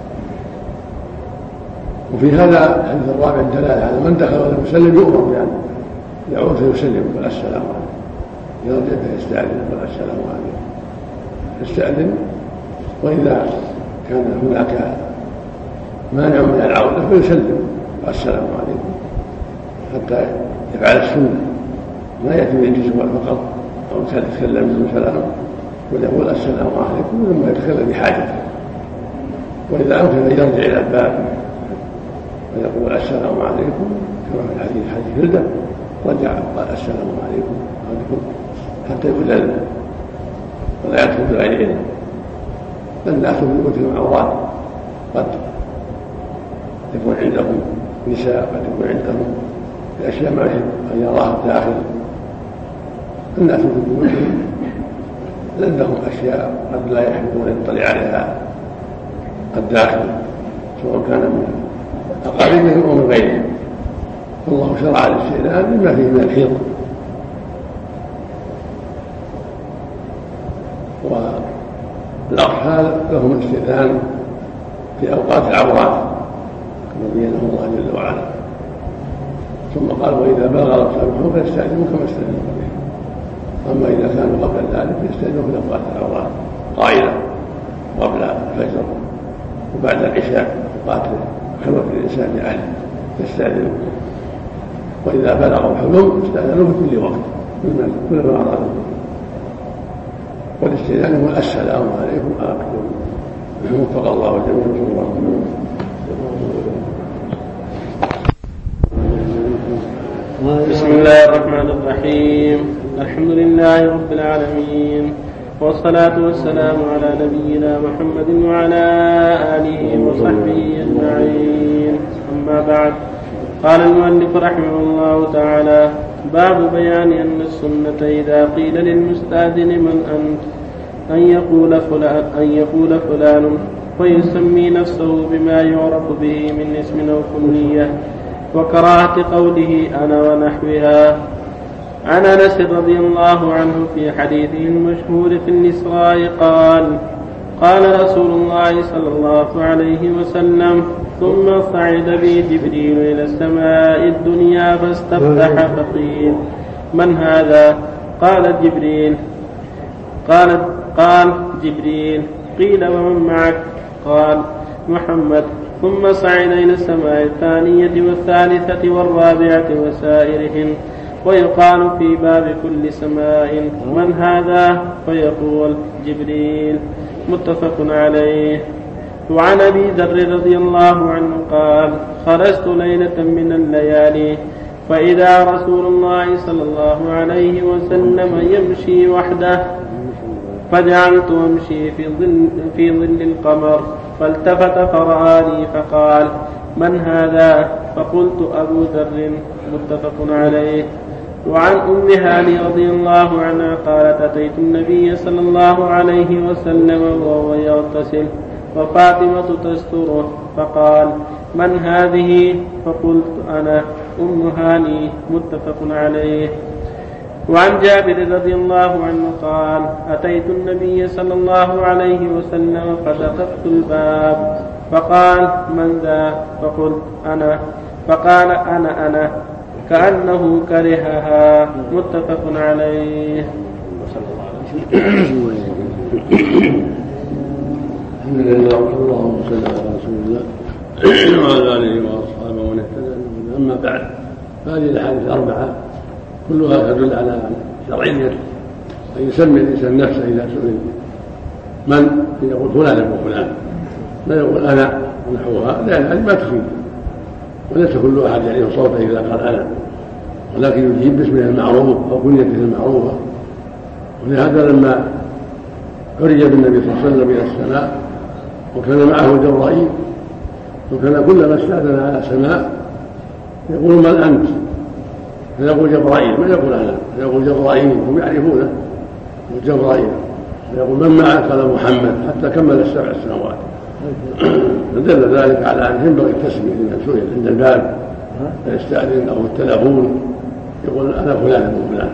وفي هذا الحديث الرابع الدلالة على من دخل ولم يسلم يؤمر بأن يعود فيسلم ويقول السلام عليكم، يرجع فيستأذن ويقول السلام عليكم، يستأذن. وإذا كان هناك مانع من العودة فيسلم السلام عليكم حتى يفعل السنة، ما يأتي بالجزء فقط أو يتكلم بالسلام ويقول السلام عليكم ثم يتكلم بحاجته. وإذا أمكن أن يرجع إلى الباب ويقول السلام عليكم كما في الحديث حديث جلدة، رجع قال السلام عليكم حتى يؤذن ولا يدخل بغير إذن، بل لا تكون مثل العورات، قد يكون عندهم نساء، قد يكون عندهم أشياء ما يحب أن يراها الداخل، الناس في بيوتهم عندهم أشياء قد لا يحبون أن يطلع عليها الداخل سواء كان من أقاربهم أو من غيرهم، فالله شرع الاستئذان بما فيه من الحيض. والأطفال لهم الاستئذان في أوقات العورات كما بينه الله جل وعلا، ثم قال وإذا بلغ الأطفال منهم فيستأذنوا كما استأذنوا به. أما إذا كانوا قبل ذلك فيستأذنوا في أوقات العورات قائلة قبل الفجر وبعد العشاء أوقات خلوة الإنسان لأهله يستأذنوا، وإذا بلغوا الحلم استأذنوا في كل وقت كل ما أرادوا. والاستئذان هو السلام عليكم ورحمة وفق الله وجميع رسول الله. بسم الله الرحمن الرحيم، الحمد لله رب العالمين، والصلاة والسلام على نبينا محمد وعلى آله وصحبه أجمعين، أما بعد. قال المؤلف رحمه الله تعالى: باب بيان أن السنة إذا قيل للمستأذن من أنت أن يقول فلان أن يقول فلان ويسمي نفسه بما يعرف به من اسم أو كنية، وكراهة قوله أنا ونحوها. عن أنس رضي الله عنه في حديثه المشهور في الإسراء قال: قال رسول الله صلى الله عليه وسلم: ثم صعد بي جبريل إلى السماء الدنيا فاستفتح فقيل: من هذا؟ قال جبريل قال قال جبريل قيل: ومن معك؟ قال: محمد. ثم صعد إلى السماء الثانية والثالثة والرابعة وسائرهن، ويقال في باب كل سماء: من هذا؟ فيقول: جبريل. متفق عليه. وعن أبي ذر رضي الله عنه قال: خرجت ليلة من الليالي فإذا رسول الله صلى الله عليه وسلم يمشي وحده، فجعلت أمشي في ظل, في ظل القمر، فالتفت فرآني فقال: من هذا؟ فقلت: أبو ذر. متفق عليه. وعن أم هاني رضي الله عنها قالت: أتيت النبي صلى الله عليه وسلم وهو يغتسل وفاطمة تستره، فقال: من هذه؟ فقلت: أنا أم هاني. متفق عليه. وعن جابر رضي الله عنه قال: أتيت النبي صلى الله عليه وسلم فدققت الباب، فقال: من ذا؟ فقلت: أنا. فقال: أنا أنا، كأنه كرهها. متفق عليه. الحمد لله اللهم صل على رسول الله وعلى آله وأصحابه ومن اهتدى. أما بعد، هذه الأحاديث الأربعة كلها تدل على شرعية أن يسمي الإنسان نفسه إذا سئل من، يقول فلان ابن فلان، لا يقول أنا ونحوها، لأن هذه ما تفيد، وليس كل أحد يعرف صوته إذا قال أنا، ولكن يجيب باسمه المعروف أو كنيته المعروفة. ولهذا لما عرج بالنبي صلى الله عليه وسلم إلى السماء وكان معه جبرائيل، وكان كلما استأذن على سماء يقول: من أنت؟ فيقول: جبرائيل. ما يقول أنا، فيقول: جبرائيل. هم يعرفونه جبرائيل. فيقول: من معك؟ قال: محمد. حتى كمل السبع السنوات. فدل ذلك على أن ينبغي التسمية لمن سئل عند الباب فيستأذن أو التلفون يقول أنا فلان ابن فلان.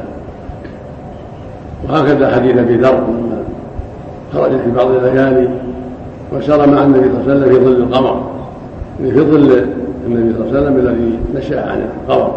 وهكذا حديث أبي ذر لما خرج في بعض الليالي وسار مع النبي صلى الله عليه وسلم في ظل القمر، في ظل النبي صلى الله عليه وسلم الذي نشأ عن القمر.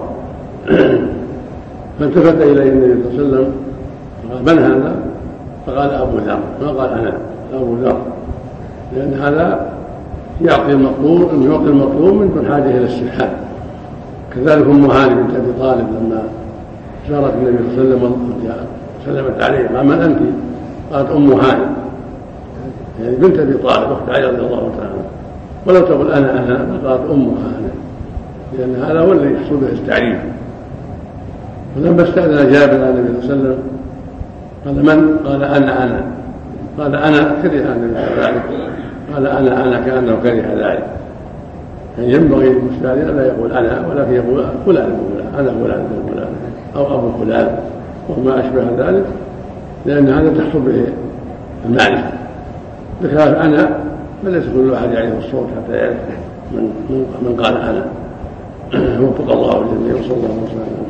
فالتفت إليه النبي صلى الله عليه وسلم قال من هذا؟ فقال أبو ذر، ما قال أنا أبو ذر، لأن هذا يعطي المطلوب يعطي المطلوب من دون حاجة إلى استفهام. كذلك أم هاني بنت أبي طالب لما زارت النبي صلى الله عليه وسلم سلمت عليه قال من أنت؟ قالت أم هاني يعني بنت أبي طالب أخت علي رضي الله تعالى، ولو تقول أنا أنا قالت أم هاني، لأن هذا هو الذي يحصل به التعريف. ولما استأذن جابر على النبي صلى الله عليه وسلم قال من؟ قال أنا أنا قال أنا كره النبي ذلك، قال أنا أنا كأنه كره ذلك. يعني ينبغي للمستأذن أن لا يقول أنا، ولكن يقول فلان ابن فلان، أنا فلان ابن فلان أو أبو فلان وما أشبه ذلك، لأن هذا تحصل به المعرفة. بخلاف أنا فليس كل أحد يعرف الصوت حتى يعرف من من قال أنا. وفق الله الجميع وصلى الله وسلم.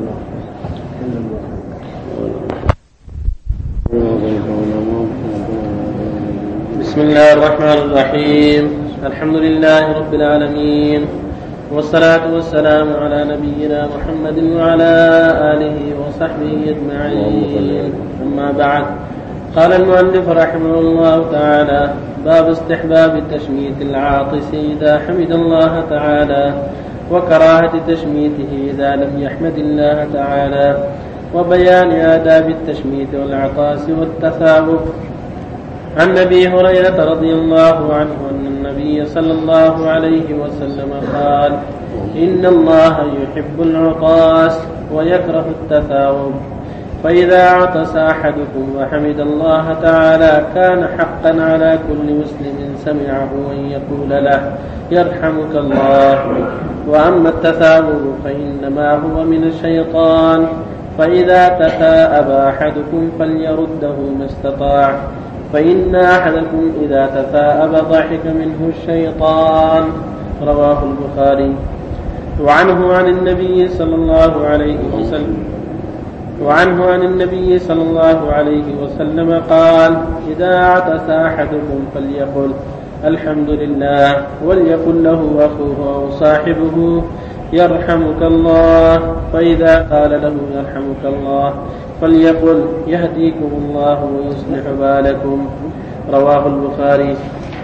بسم الله الرحمن الرحيم. الحمد لله رب العالمين، والصلاة والسلام على نبينا محمد وعلى آله وصحبه أجمعين. أما بعد، قال المؤلف رحمه الله تعالى: باب استحباب تشميت العاطس إذا حمد الله تعالى، وكراهة تشميته إذا لم يحمد الله تعالى، وبيان آداب التشميت والعطاس والتثاؤب. عن أبي هريرة رضي الله عنه أن النبي صلى الله عليه وسلم قال: إن الله يحب العطاس ويكره التثاؤب، فإذا عطس أحدكم وحمد الله تعالى كان حقا على كل مسلم سمعه أن يقول له يرحمك الله. وأما التثاؤب فإنما هو من الشيطان، فإذا تثاءب أحدكم فليرده ما استطاع، فإن أحدكم إذا تثاءب ضحك منه الشيطان. رواه البخاري. وعنه عن النبي صلى الله عليه وسلم وعنه عن النبي صلى الله عليه وسلم قال: إذا عطس أحدكم فليقل الحمد لله، وليقل له أخوه أو صاحبه يرحمك الله، فإذا قال له يرحمك الله فليقل يهديكم الله ويصلح بالكم. رواه البخاري.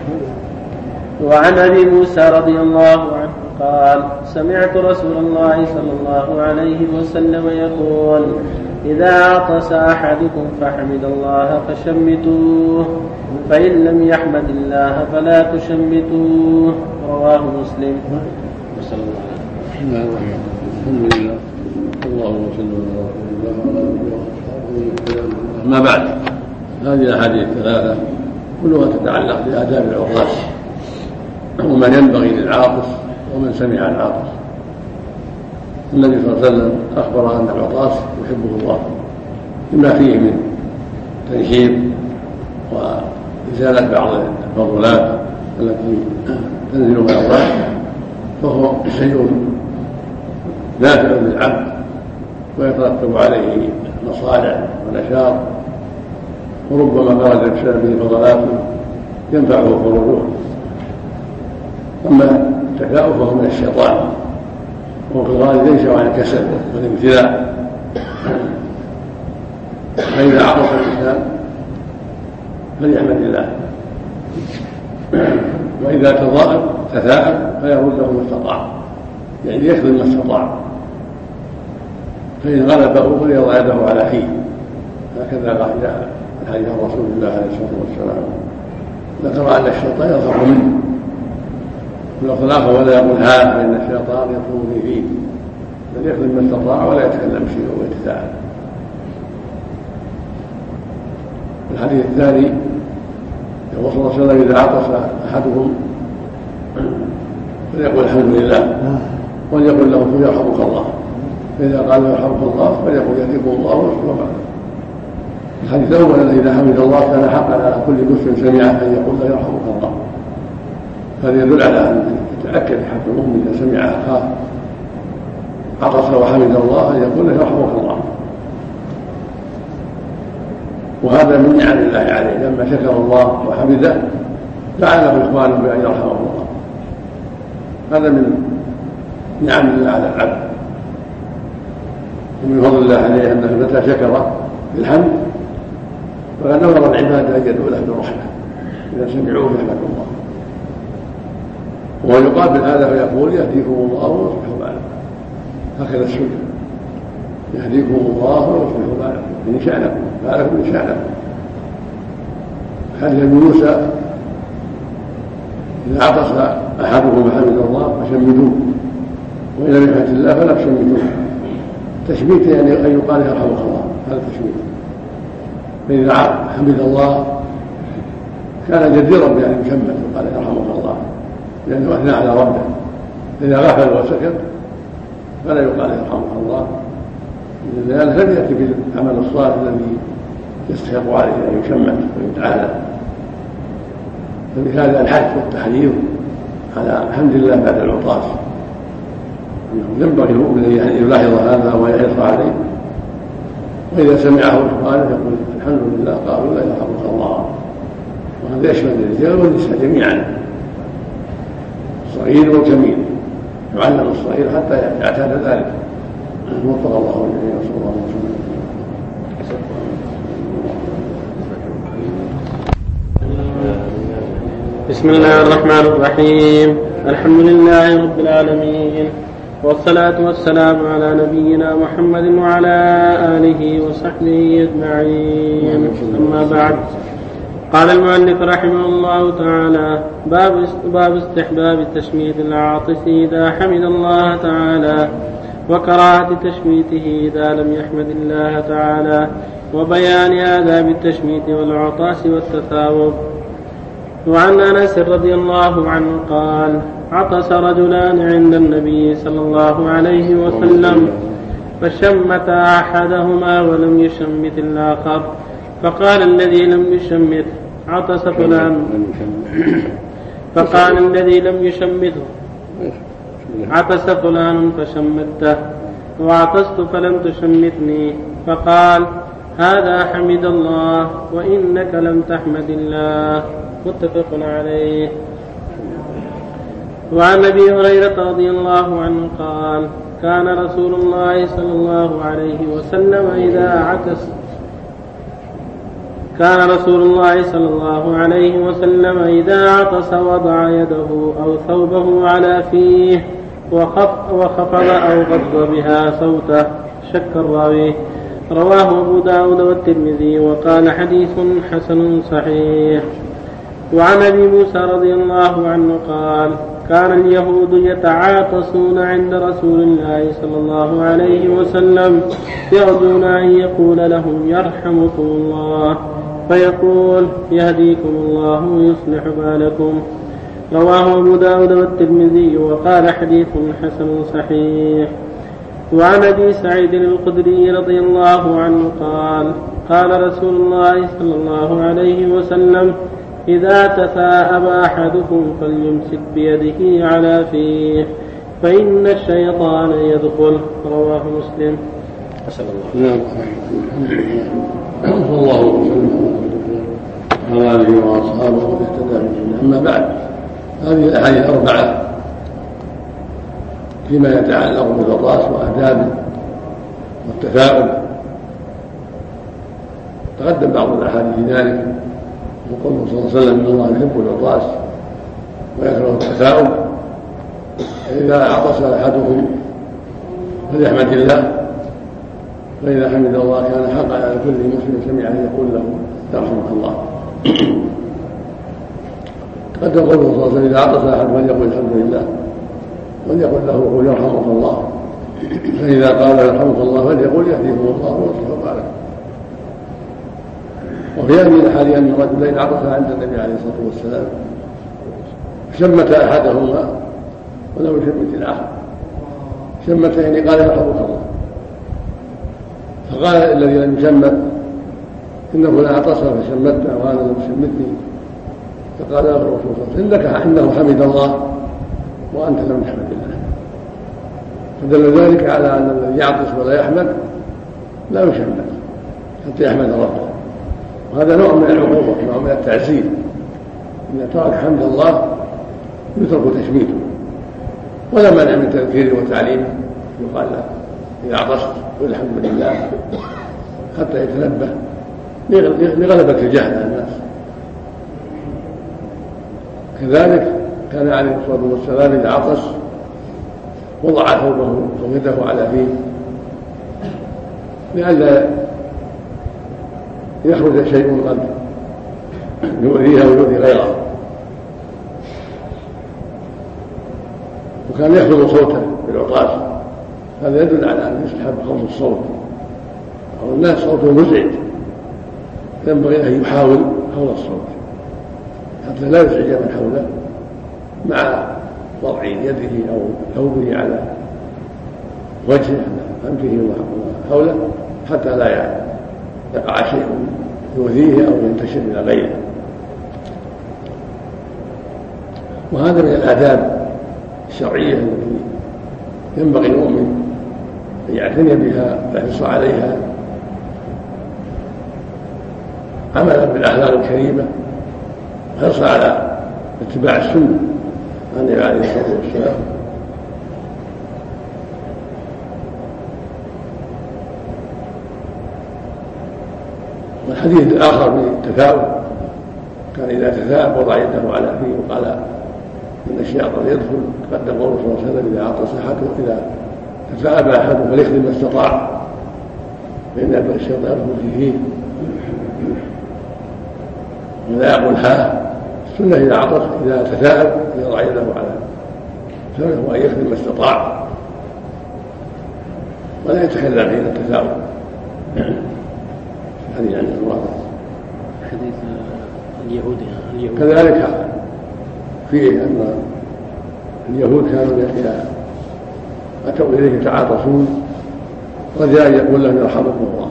وعن أبي موسى رضي الله عنه قال: سمعت رسول الله صلى الله عليه وسلم يقول: إذا عطس أحدكم فحمد الله فشمتوه، فإن لم يحمد الله فلا تشمتوه. رواه مسلم. بسم الله الحمد لله اللهم صل على محمد. أما بعد، هذه الأحاديث الثلاثة كلها تتعلق بآداب العطاس ومن ينبغي للعاطس ومن سمع العاطس. النبي صلى الله عليه وسلم أخبر أن العطاس يحبه الله بما فيه من تنشيط وإزالة بعض الفضلات التي تنزل من الله، فهو شيء نافع للعبد ويترتب عليه مصالح ونشاط، وربما خرج بسببه فضلات ينفعه خروجه. أما التكاؤب فهو من الشيطان، وهو في الغالب ينشأ عن الكسل والامتلاء. فإذا عطس الإنسان فليحمد الله، وإذا تضاءب تثاءب فيرد له ما استطاع، يعني يخدم ما استطاع، فإن غلبه فليضع يده على حين. هكذا قال جاء حديث رسول الله عليه الصلاة والسلام، ذكر أن الشيطان يظهر منه والأخلاق ولا يقول ها، فإن الشيطان يطلبني فيه، بل يخدم ما استطاع ولا يتكلم شيء ويتثاءب. الحديث الثاني يقول صلى الله عليه وسلم: إذا عطس أحدكم فليقول الحمد لله، وليقل له يرحمك الله، فإذا قال يرحمك الله فليقول يهديكم الله ويصلح بالكم. الحديث الأول: إذا حمد الله كان حقا على كل مسلم سمعه أن يقول له يرحمك الله. هذا يدل على أن يتأكد حق المؤمن إذا سمع أخاه عطس وحمد الله أن يقول له يرحمك الله. وهذا من نعم الله عليه، لما شكر الله وحمده فعله إخوانه بأن يرحمه الله. هذا من نعم الله على العبد، ومن فضل الله عليه أنه متى شكر بالحمد فقد نظر العباد أن يدعو له بالرحمة إذا سمعوه يحمد الله. ويقابل هذا فيقول يهديكم الله ويصلح بالكم، هكذا السنة، يهديكم الله ويصلح بالكم إن شأنكم بالكم إن شأنكم. حديث ابن موسى إذا عطس أحدكم حمد الله فشمتوه، وإن لم يحمد الله فلا تشمتوه. تشميت يعني أن يقال يرحمك الله، هذا تشميت. فإذا حمد الله كان جديرا بأن يشمت وقال يرحمك الله، لأنه أثنى على ربه. إذا غفل وسكت فلا يقال يرحمك الله، لأنه لم يأتي بالعمل الصالح الذي يستحق عليه أن يشمت ويتعالى. فبهذا الحث والتحريض على حمد الله بعد العطاس، ينبغي المؤمن أن يلاحظ هذا ويحرص عليه، وإذا سمعه إخوانه يقول الحمد لله قالوا لا يرحمك الله. وهذا يشمل الرجال والنساء جميعا، الصغير والكبير، يعلم الصغير حتى يعتاد ذلك. وفق الله الجميع وصلى الله وسلم. بسم الله الرحمن الرحيم. الحمد لله رب العالمين، والصلاة والسلام على نبينا محمد وعلى آله وصحبه أجمعين. أما بعد، قال المؤلف رحمه الله تعالى: باب باب استحباب تشميت العاطس إذا حمد الله تعالى، وكراهة تشميته إذا لم يحمد الله تعالى، وبيان آداب التشميت والعطاس والتثاوب. وعن أنس رضي الله عنه قال: عطس رجلان عند النبي صلى الله عليه وسلم فشمت أحدهما ولم يشمت الآخر، فقال الذي لم يشمت عطس فلان فقال الذي لم يشمته عطس فلان فشمته، وعطست فلم تشمتني، فقال هذا حمد الله وإنك لم تحمد الله. متفق عليه. وعن ابي هريره رضي الله عنه قال: كان رسول الله صلى الله عليه وسلم اذا عطس كان رسول الله صلى الله عليه وسلم اذا عطس وضع يده او ثوبه على فيه وخفض او غض بها صوته. شك الراوي. رواه ابو داود والترمذي وقال حديث حسن صحيح. وعن ابي موسى رضي الله عنه قال: كان اليهود يتعاطسون عند رسول الله صلى الله عليه وسلم يرجون أن يقول لهم يرحمكم الله، فيقول يهديكم الله ويصلح بالكم. رواه أبو داود والترمذي وقال حديث حسن صحيح. وعن أبي سعيد الخدري رضي الله عنه قال: قال رسول الله صلى الله عليه وسلم: إذا تثاءب أحدكم فليمسك بيده على فيه فإن الشيطان يدخل. رواه مسلم. أسأل الله. نعم. صلى الله وسلم على آله وأصحابه ومن اهتدى بهداه. أما بعد، هذه الأحاديث الأربعة فيما يتعلق بالعطاس وآدابه والتفاؤل. تقدم بعض الأحاديث في ذلك، وقوله صلى الله عليه وسلم: إن الله يحب العطاس ويكره التثاؤب. إذا عطس أحدكم فليحمد الله، فإذا حمد الله كان حقا على كل مسلم سمع أن يقول له يرحمك الله. تقدم قوله صلى الله عليه وسلم: إذا عطس أحد فليقل الحمد لله، وليقل له قل يرحمك الله، فإذا قال يرحمك الله فليقل يهديكم الله ويصلح بالكم. وفي هذه الحال أن رجلين عطس عند النبي عليه الصلاة والسلام شمت أحدهما ولم يشمت الآخر. شمت يعني قال يرحمك الله، فقال الذي لم يشمت: إن فلان عطس فشمته وهذا لم يشمتني. فقال له الرسول صلى الله عليه وسلم: إنه حمد الله وأنت لم تحمد الله. فدل ذلك على أن الذي يعطس ولا يحمد لا يشمت حتى يحمد ربه، وهذا نوع من العقوبة، نوع من التعزير. إذا ترك حمد الله يترك تشميته، ولا مانع من تذكيره وتعليمه، يقال له إذا عطست قل الحمد لله حتى يتنبه لغلبة الجهل على الناس. كذلك كان عليه الصلاة والسلام إذا عطس وضع ثوبه أو يده على فيه لئلا يخرج شيء قد يؤذيها ويؤذي غيره، وكان يخفض صوته بالعطاس. هذا يدل على أن يستحب خفض الصوت، أو الناس صوته مزعج ينبغي أن يحاول خفض الصوت حتى لا يزعج من حوله، مع وضع يده أو ثوبه على وجهه أنفه وحوله حتى لا يقع شيء يؤذيه أو ينتشر إلى غيره. وهذا من الآداب الشرعية التي ينبغي المؤمن أن يعتني بها ويحرص عليها عملا بالأخلاق الكريمة، وحرص على اتباع السنة عن النبي عليه الصلاة والسلام. والحديث الآخر من التثاؤب كان إذا تثاءب وضع يده على فيه وقال إن الشيطان يدخل. قد قول صلى الله عليه وسلم إذا عطس أحدكم إذا تثاءب أحدكم فليخدم ما استطاع فإن الشيطان يدخل فيه. ولا يقول ها السنة إذا عطس إذا تثاءب يضع يده على فمه وأن يخدم ما استطاع ولا يتكلم حين التثاؤب. هذه يعني المراد. حديث اليهود اليهود كذلك فيه أن اليهود كانوا إذا أتوا إليه يتعاطفون رجاء يقول لهم يرحمكم الله،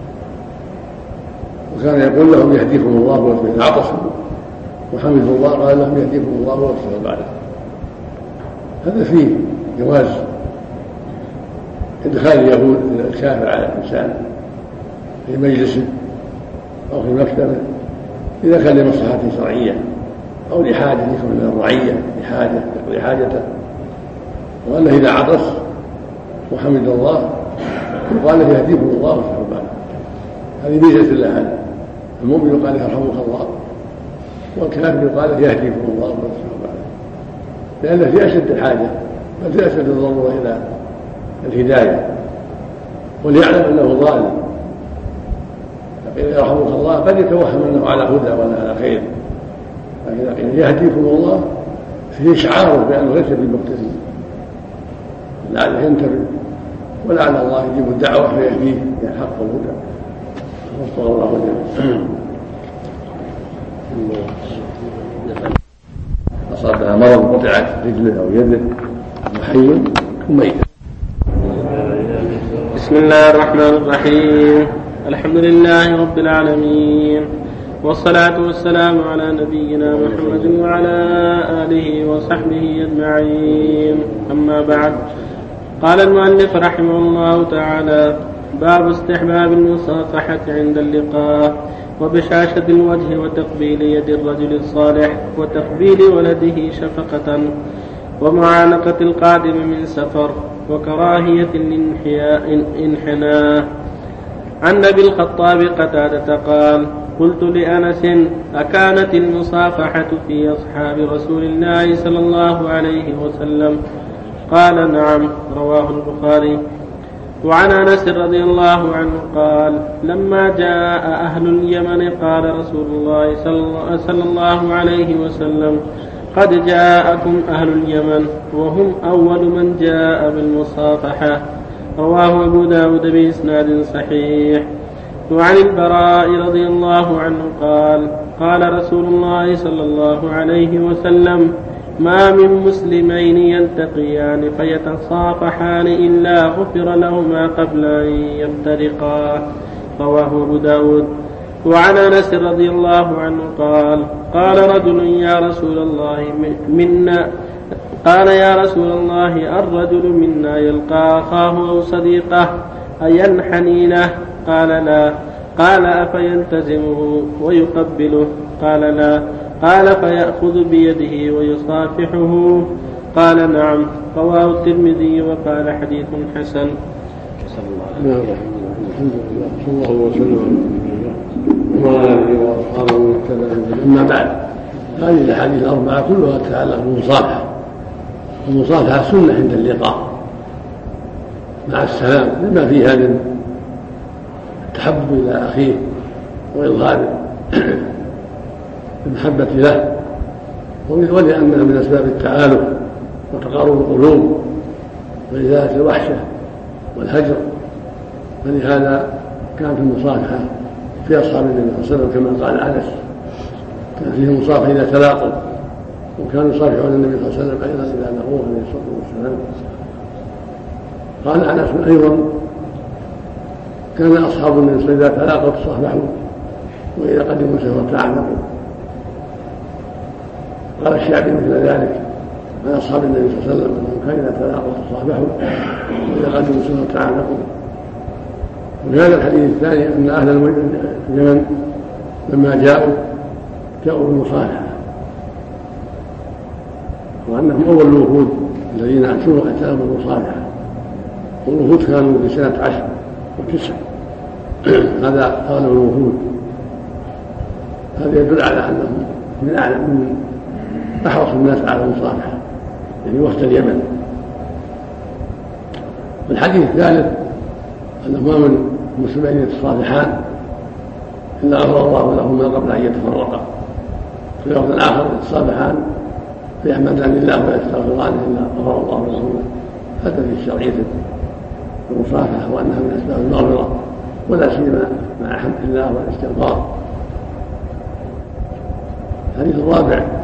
وكان يقول لهم يهديكم الله وإذا عطسوا وحمدوا الله قال لهم يهديكم الله واغفر بعده. هذا فيه جواز إدخال اليهود الكافر على الإنسان في مجلسه أو في مكتبه إذا كان لمصلحة شرعية أو لحاجة من الرعية لحاجة يقضي حاجته، وأنه إذا عطس وحمد الله يقال له يهديكم الله واغفر بعده. هذه ميزة الله. المؤمن يقال له يرحمك الله، والكافر يقال له يهديكم الله واغفر بعده، لأنه في أشد الحاجة بل في أشد الضرورة إلى الهداية، وليعلم أنه ظالم. فإذا يرحمك الله قد يتوهم أنه على هدى ولا على خير، لكن إذا يهديكم الله فيه إشعاره بأنه ليس بالمقتدي، لعله ينتبه ولعل الله يجيب الدعوة فيهديه إلى الحق والهدى. وصلى الله وسلم. أصابها مرض قطعت رجله أو يده محي وميت. بسم الله الرحمن الرحيم. الحمد لله رب العالمين، والصلاة والسلام على نبينا محمد وعلى آله وصحبه أجمعين. أما بعد، قال المؤلف رحمه الله تعالى: باب استحباب المصافحة عند اللقاء وبشاشة الوجه وتقبيل يد الرجل الصالح وتقبيل ولده شفقة ومعانقة القادم من سفر وكراهية الانحناء. عن أبي الخطاب قتادة قال: قلت لأنس: أكانت المصافحة في أصحاب رسول الله صلى الله عليه وسلم؟ قال: نعم. رواه البخاري. وعن أنس رضي الله عنه قال: لما جاء أهل اليمن قال رسول الله صلى الله عليه وسلم: قد جاءكم أهل اليمن وهم أول من جاء بالمصافحة. رواه أبو داود بإسناد صحيح. وعن البراء رضي الله عنه قال: قال رسول الله صلى الله عليه وسلم: ما من مسلمين يلتقيان فيتصافحان إلا غفر لهما قبل أن يفترقا. رواه أبو داود. وعن أنس رضي الله عنه قال: قال رجل: يا رسول الله، منا قال يا رسول الله الرجل منا يلقى أخاه أو صديقه أينحني له؟ قال لا. قال أفيلتزمه ويقبله؟ قال لا. قال فيأخذ بيده ويصافحه؟ قال نعم. رواه الترمذي وقال حديث حسن. صلى الله عليه وسلم. صلى الله وسلم وعلى اله واصحابه ومن اما بعد، هذه الاحاديث الاربعه كلها تتعلق بالمصافحه. المصافحه سنه عند اللقاء مع السلام لما فيها من التحبب الى اخيه واظهار المحبه له، ولانها من اسباب التآلف وتقارب القلوب وازاله الوحشه والهجر، فلهذا كانت المصافحه في اصحاب النبي صلى الله عليه وسلم كما قال انس، كان فيه مصافحه اذا تلاقوا، وكانوا يصافحون النبي صلى الله عليه وسلم ايضا اذا لقوه عليه الصلاه والسلام. قال انس ايضا كان اصحاب النبي صلى الله عليه وسلم اذا تلاقوا تصافحوا واذا قدموا سفرا تعانقوا. قال الشعبي مثل ذلك عن اصحاب النبي صلى الله عليه وسلم انهم كانوا اذا تلاقوا تصافحوا واذا قدموا سفرا تعانقوا. وفي هذا الحديث الثاني ان اهل اليمن لما جاءوا جاءوا بالمصالحه، وانهم اول الوفود الذين انشروا اتاهم بالمصالحه، والوفود كانوا في سنه عشر وتسع هذا قالوا الوفود. هذا يدل على انهم من اعلم من احرص الناس على المصالحه، يعني وفد اليمن. والحديث الثالث انهما من المسلمين يتصالحان الا غفر الله لهما قبل ان يتفرقا، في لفظ اخر يتصالحان فيحمدان لله ويستغفرانه الا غفر الله لهما. هذا في الشرعيه المصافحه وانها من اسباب المغفره، ولا سيما مع حمد الله والاستغفار. الحديث الرابع